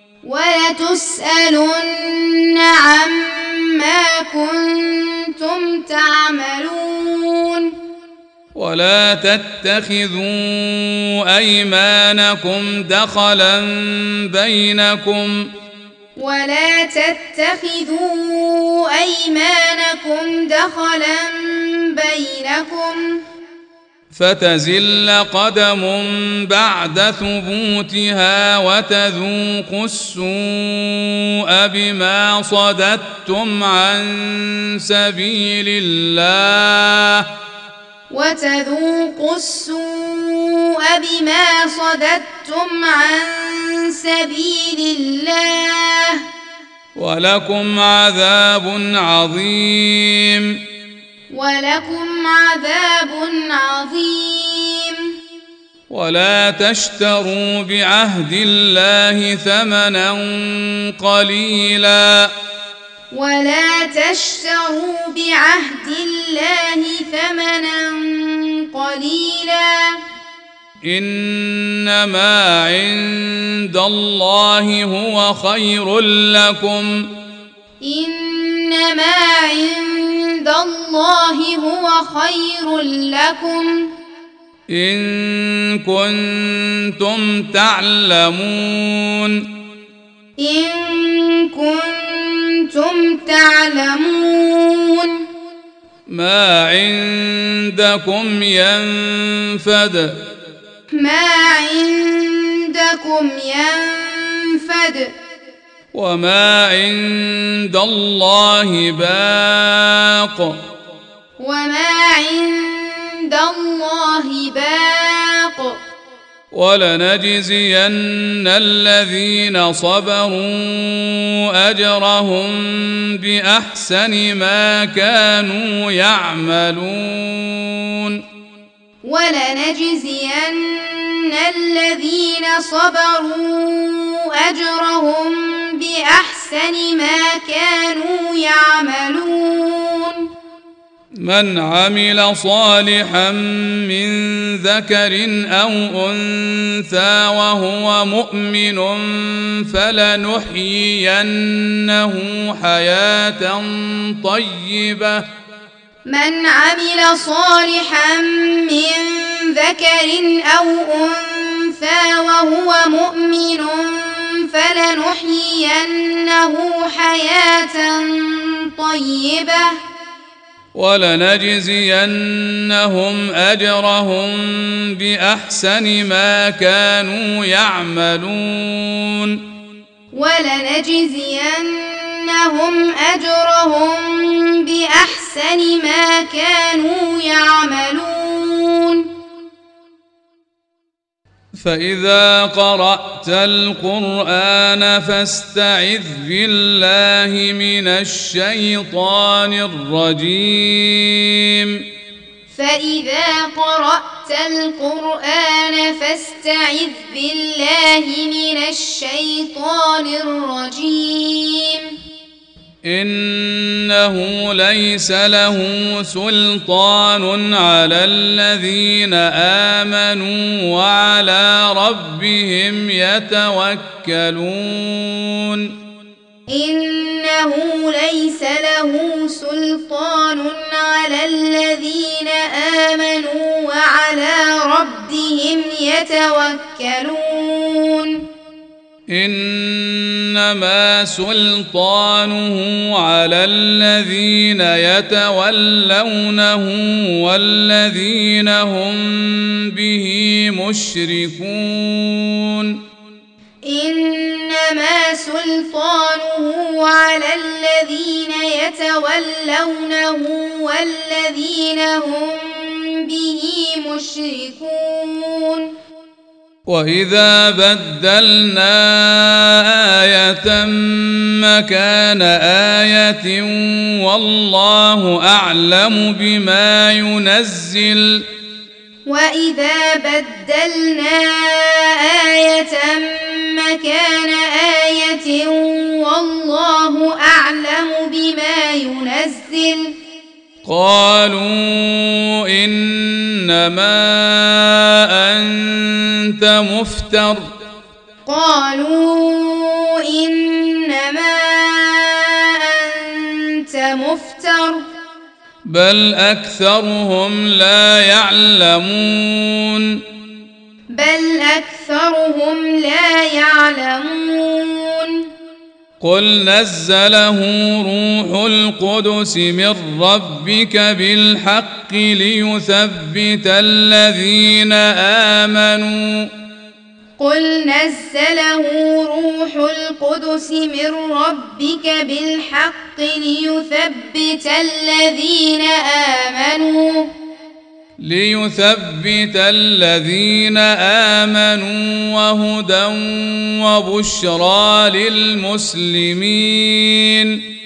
ولتسألن عما كنتم تعملون ولا تتخذوا أيمانكم دخلا بينكم ولا تتخذوا أيمانكم دخلا بينكم فتزل قدم بعد ثبوتها وتذوقوا السوء بما صددتم عن سبيل الله وتذوقوا السوء بما صددتم عن سبيل الله ولكم عذاب عظيم ولكم عذاب عظيم ولا تشتروا بعهد الله ثمنا قليلا ولا تشتروا بعهد الله ثمنا قليلا إنما عند الله هو خير لكم إنما عند الله هو خير لكم إن كنتم تعلمون إن كنتم تعلمون ما عندكم ينفد ما عندكم ينفد ينفد وما عند الله باق وما عند الله باق ولنجزين الذين صبروا أجرهم بأحسن ما كانوا يعملون ولنجزين الذين صبروا أجرهم بأحسن ما كانوا يعملون من عمل صالحا من ذكر أو أنثى وهو مؤمن فلنحيينه حياة طيبة من عمل صالحا من ذكر أو أنثى وهو مؤمن فلنحيينه حياة طيبة ولنجزينهم أجرهم بأحسن ما كانوا يعملون ولنجزينهم أجرهم بأحسن ما كانوا يعملون فإذا قرأت القرآن فاستعذ بالله من الشيطان الرجيم فإذا قرأت القرآن فاستعذ بالله من الشيطان الرجيم إنه ليس له سلطان على الذين آمنوا وعلى ربهم يتوكلون إنه ليس له سلطان على الذين آمنوا وعلى ربهم يتوكلون إنما سلطانه على الذين يتولونه والذين هم به مشركون إنما سلطانه على الذين يتولونه والذين هم به مشركون وإذا بدلنا آية مكان آية والله أعلم بما ينزل وإذا بدلنا آية مكان آية والله أعلم بما ينزل قالوا إنما أنت مفتر قالوا إنما أنت مفتر بل أكثرهم لا يعلمون بل أكثرهم لا يعلمون قل نزله روح القدس من ربك بالحق ليثبت الذين آمنوا قل نزله روح القدس من ربك بالحق ليثبت الذين آمنوا وهدى وبشرى للمسلمين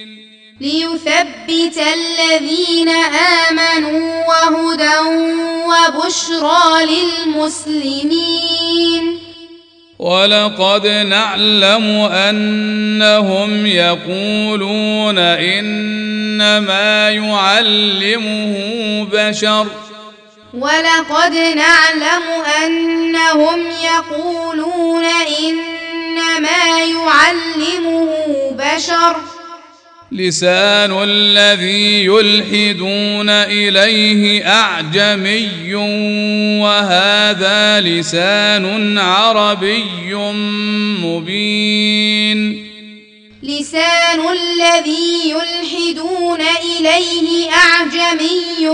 ليثبت الذين آمنوا وهدى وبشرى للمسلمين ولقد نعلم أنهم يقولون إنما يعلمه بشر ولقد نعلم أنهم يقولون إنما يعلمه بشر لسان الذي يلحدون إليه أعجمي وهذا لسان عربي مبين لسان الذي يلحدون إليه أعجمي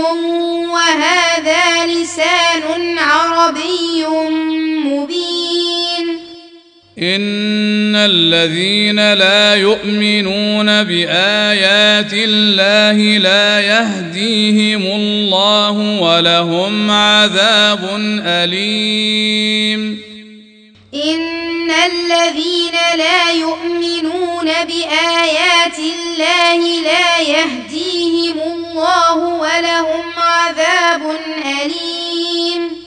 وهذا لسان عربي مبين إن الذين لا يؤمنون بآيات الله لا يهديهم الله ولهم عذاب أليم. إن الذين لا يؤمنون بآيات الله لا يهديهم الله ولهم عذاب أليم.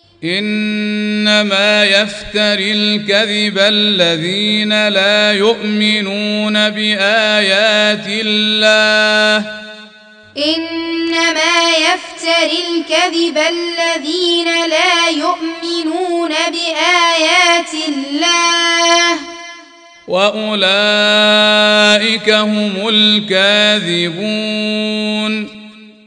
إنما يفتري الكذب الذين لا يؤمنون بآيات الله. إنما يفتري الكذب الذين لا يؤمنون بآيات الله وأولئك هم الكاذبون.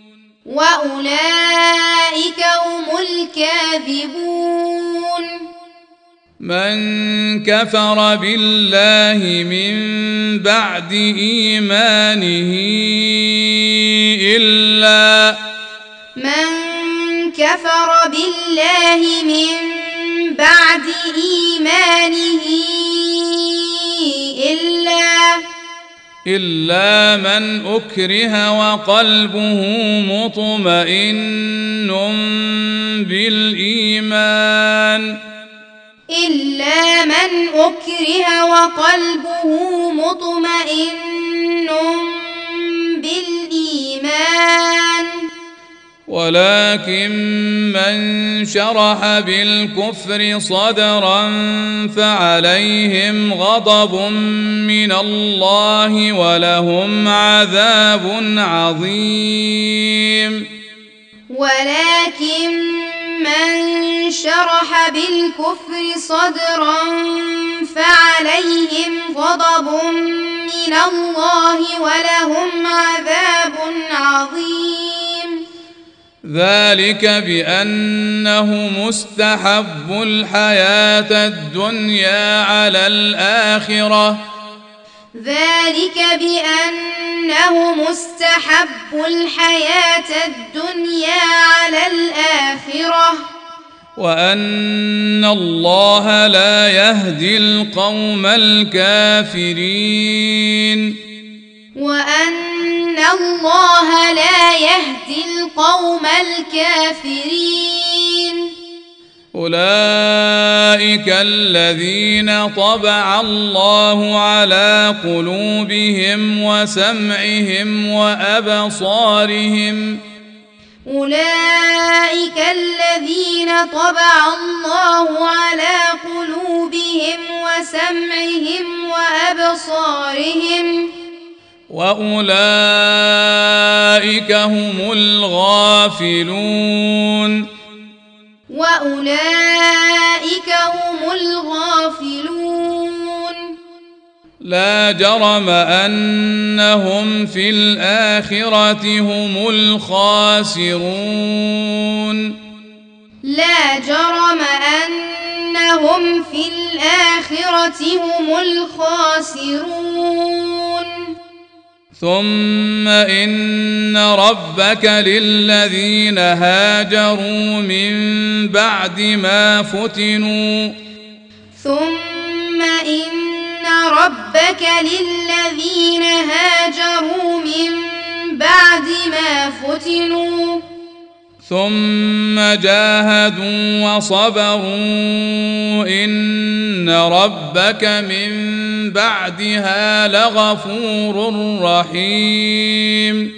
وأولئك هم الكاذبون. من كفر بالله من بعد إيمانه إلا بعد إيمانه إلا من أكره وقلبه مطمئن بالإيمان ولكن من شرح بالكفر صدرا فعليهم غضب من الله ولهم عذاب عظيم. ولكن من شرح بالكفر صدرا فعليهم غضب من الله ولهم عذاب عظيم. ذلك بأنه مستحب الحياة الدنيا على الآخرة. وأن الله لا يهدي القوم الكافرين. أولئك الذين طبع الله على قلوبهم وسمعهم وأبصارهم. وأولئك هم الغافلون. لا جرم أنهم في الآخرة هم الخاسرون. ثم إن ربك للذين هاجروا من بعد ما فتنوا ثم جاهدوا وصبروا إن ربك من بعدها لغفور رحيم.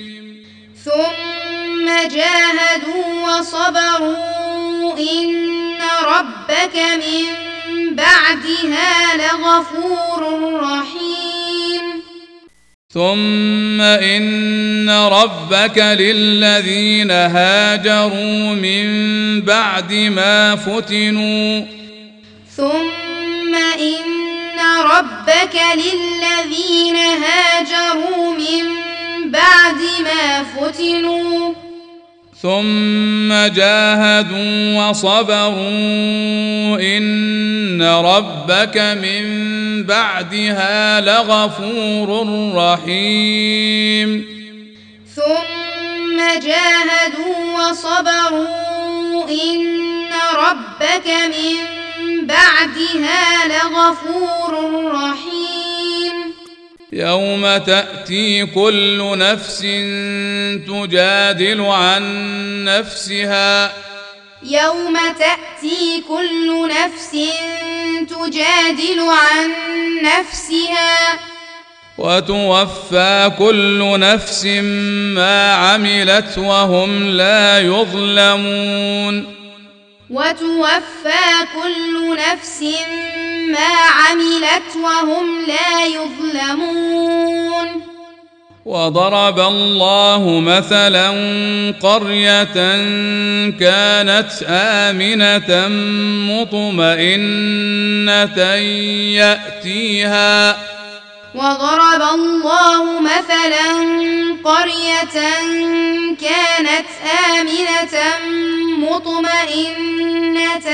ثم إن ربك للذين هاجروا من بعد ما فتنوا ثم جاهدوا وصبروا إن ربك من بعدها لغفور رحيم. بعدها لغفور رحيم يوم تأتي كل نفس تجادل عن نفسها يوم تأتي كل نفس تجادل عن نفسها وتوفى كل نفس ما عملت وهم لا يظلمون وتوفى كل نفس ما عملت وهم لا يظلمون وضرب الله مثلا قرية كانت آمنة مطمئنة يأتيها وضرب الله مثلا قرية كانت آمنة مطمئنة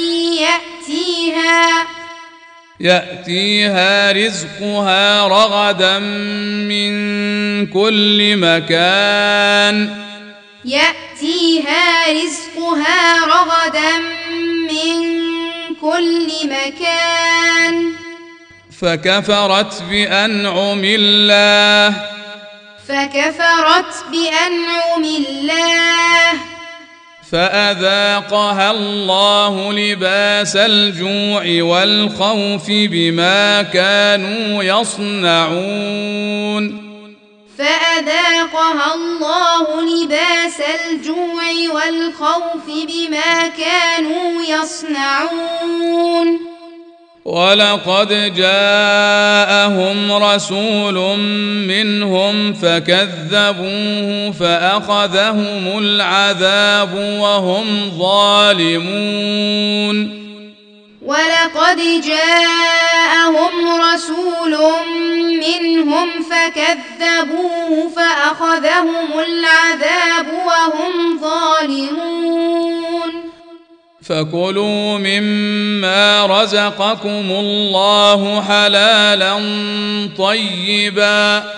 يأتيها رزقها رغدا من كل مكان يأتيها رزقها رغدا من كل مكان فكفرت بأنعم الله فأذاقها الله لباس الجوع والخوف بما كانوا يصنعون فأذاقها الله لباس الجوع والخوف بما كانوا يصنعون ولقد جاءهم رسول منهم فكذبوه فأخذهم العذاب وهم ظالمون ولقد جاءهم رسول منهم فكذبوه فأخذهم العذاب وهم ظالمون فكلوا مما رزقكم الله حلالا طيبا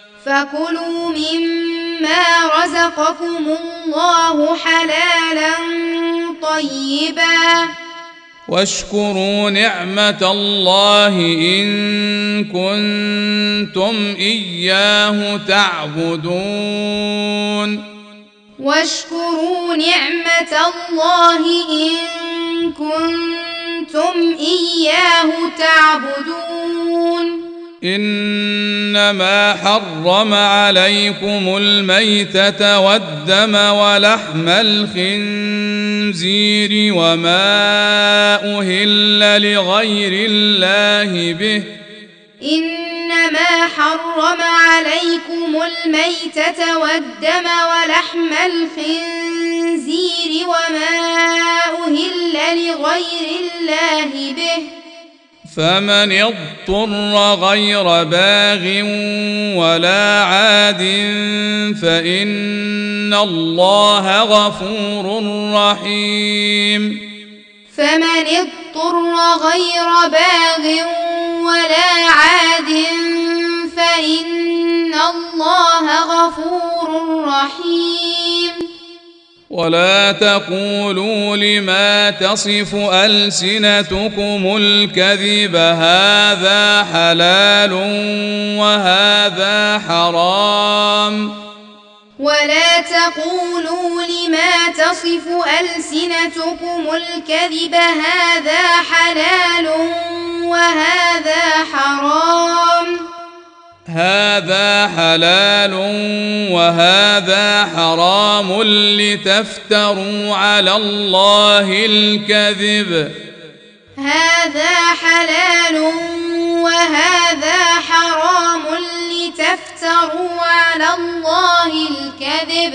واشكروا نعمة الله إن كنتم إياه تعبدون واشكروا نعمة الله إن كنتم إياه تعبدون إنما حرم عليكم الميتة والدم ولحم الخنزير وما أهل لغير الله به إنما حرم عليكم الميتة والدم ولحم الخنزير وما أهل لغير الله به فمن اضطر غير باغ ولا عاد فإن الله غفور رحيم فمن اضطر غير باغ ولا عاد فإن الله غفور رحيم ولا تقولوا لما تصف ألسنتكم الكذب هذا حلال وهذا حرام ولا تقولوا لما تصف ألسنتكم الكذب هذا حلال وهذا حرام هذا حلال وهذا حرام لتفتروا على الله الكذب هذا حلال وهذا حرام لتفتروا على الله الكذب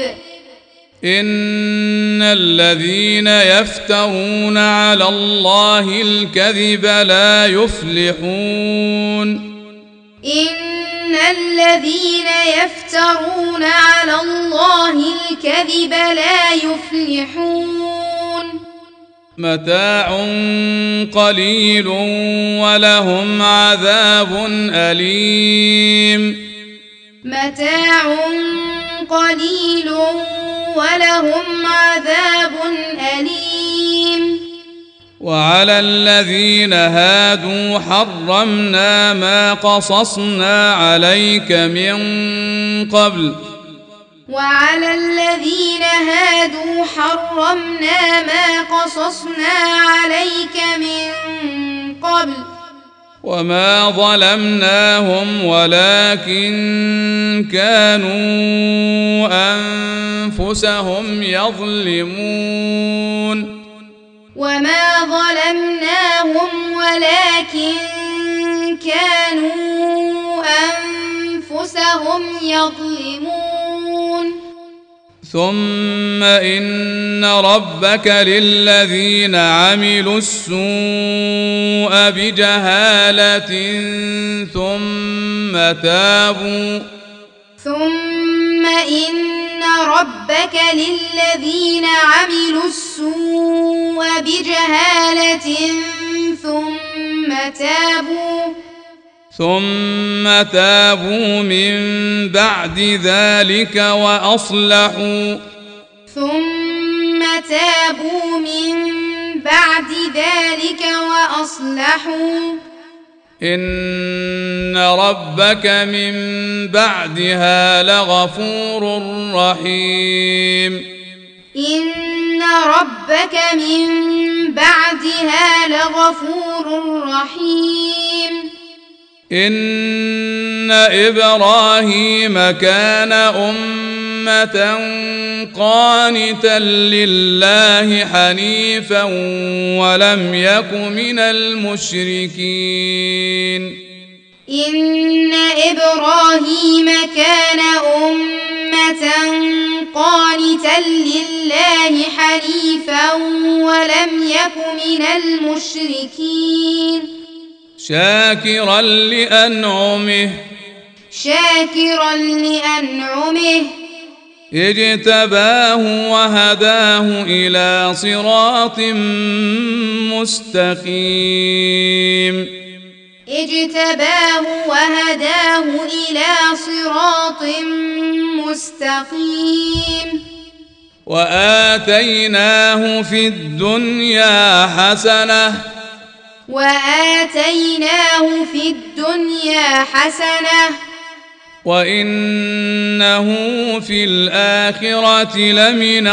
إن الذين يفترون على الله الكذب لا يفلحون إن الذين يفترون على الله الكذب لا يفلحون متاع قليل ولهم عذاب أليم متاع قليل ولهم عذاب أليم وعلى الذين هادوا حرمنا ما قصصنا عليك من قبل وعلى الذين هادوا حرمنا ما قصصنا عليك من قبل وما ظلمناهم ولكن كانوا أنفسهم يظلمون وما ظلمناهم ولكن كانوا أنفسهم يظلمون ثم إن ربك للذين عملوا السوء بجهالة ثم إن ربك للذين عملوا السوء بجهالة ثم تابوا من بعد ذلك وأصلحوا إن ربك من بعدها لغفور رحيم إن ربك من بعدها لغفور رحيم إن إبراهيم كان أمة قانتا لله حنيفا ولم يك من المشركين إن إبراهيم كان أمة قانتا لله حنيفا ولم يك من المشركين شاكرا لأنعمه اجتباه وهداه إلى صراط مستقيم وآتيناه في الدنيا حسنة وإنه في الآخرة لمن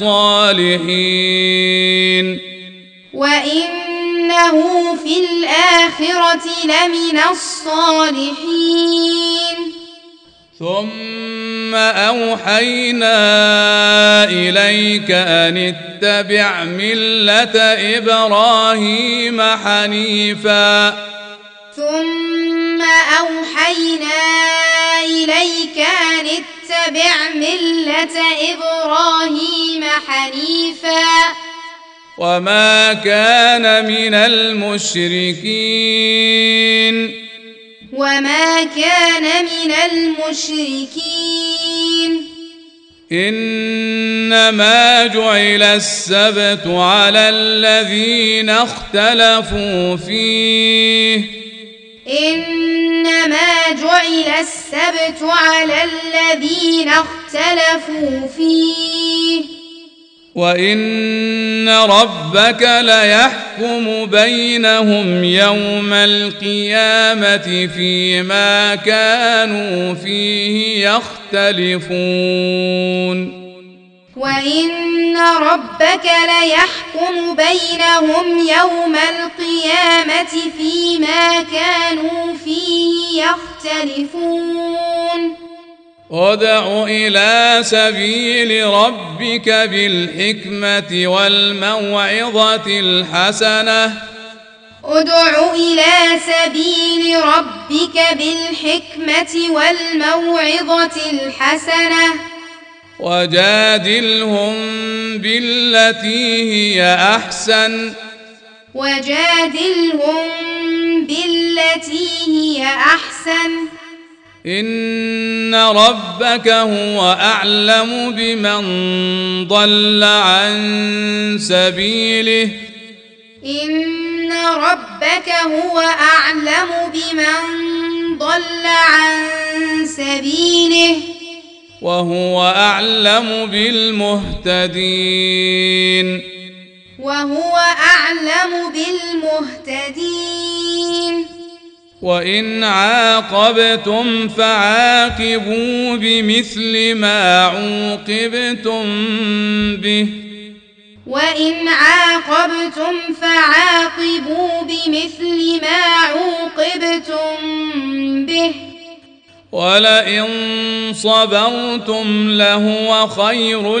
الصالحين ثم أوحينا إليك أن اتبع ملة إبراهيم حنيفا وما كان من المشركين إنما جعل السبت على الذين اختلفوا فيه وإن ربك ليحكم بينهم يوم القيامة فيما كانوا فيه يختلفون ادع إلى سبيل ربك بالحكمة والموعظة الحسنة وجادلهم بالتي هي أحسن إن ربك هو أعلم بمن ضل عن سبيله وهو أعلم بالمهتدين وإن عاقبتم فعاقبوا بمثل ما عوقبتم به وإن عاقبتم فعاقبوا بمثل ما عوقبتم به ولئن صبرتم لهو خير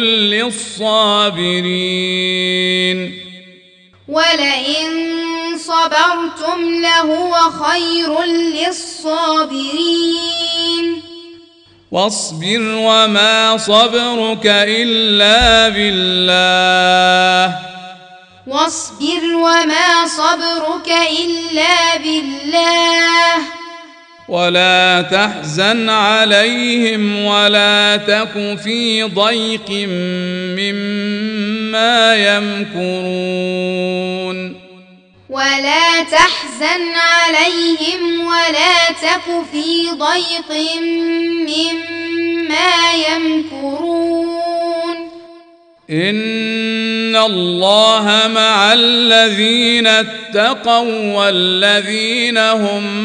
للصابرين ولئن صبرتم لهو خير للصابرين واصبر وما صبرك إلا بالله واصبر وما صبرك إلا بالله ولا تحزن عليهم ولا تك في ضيق مما يمكرون ولا تحزن عليهم ولا تك في ضيق مما يمكرون إن الله مع الذين اتقوا والذين هم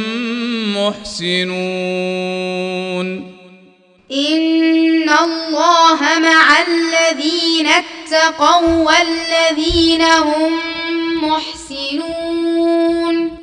محسنون إن الله مع الذين اتقوا والذين هم محسنون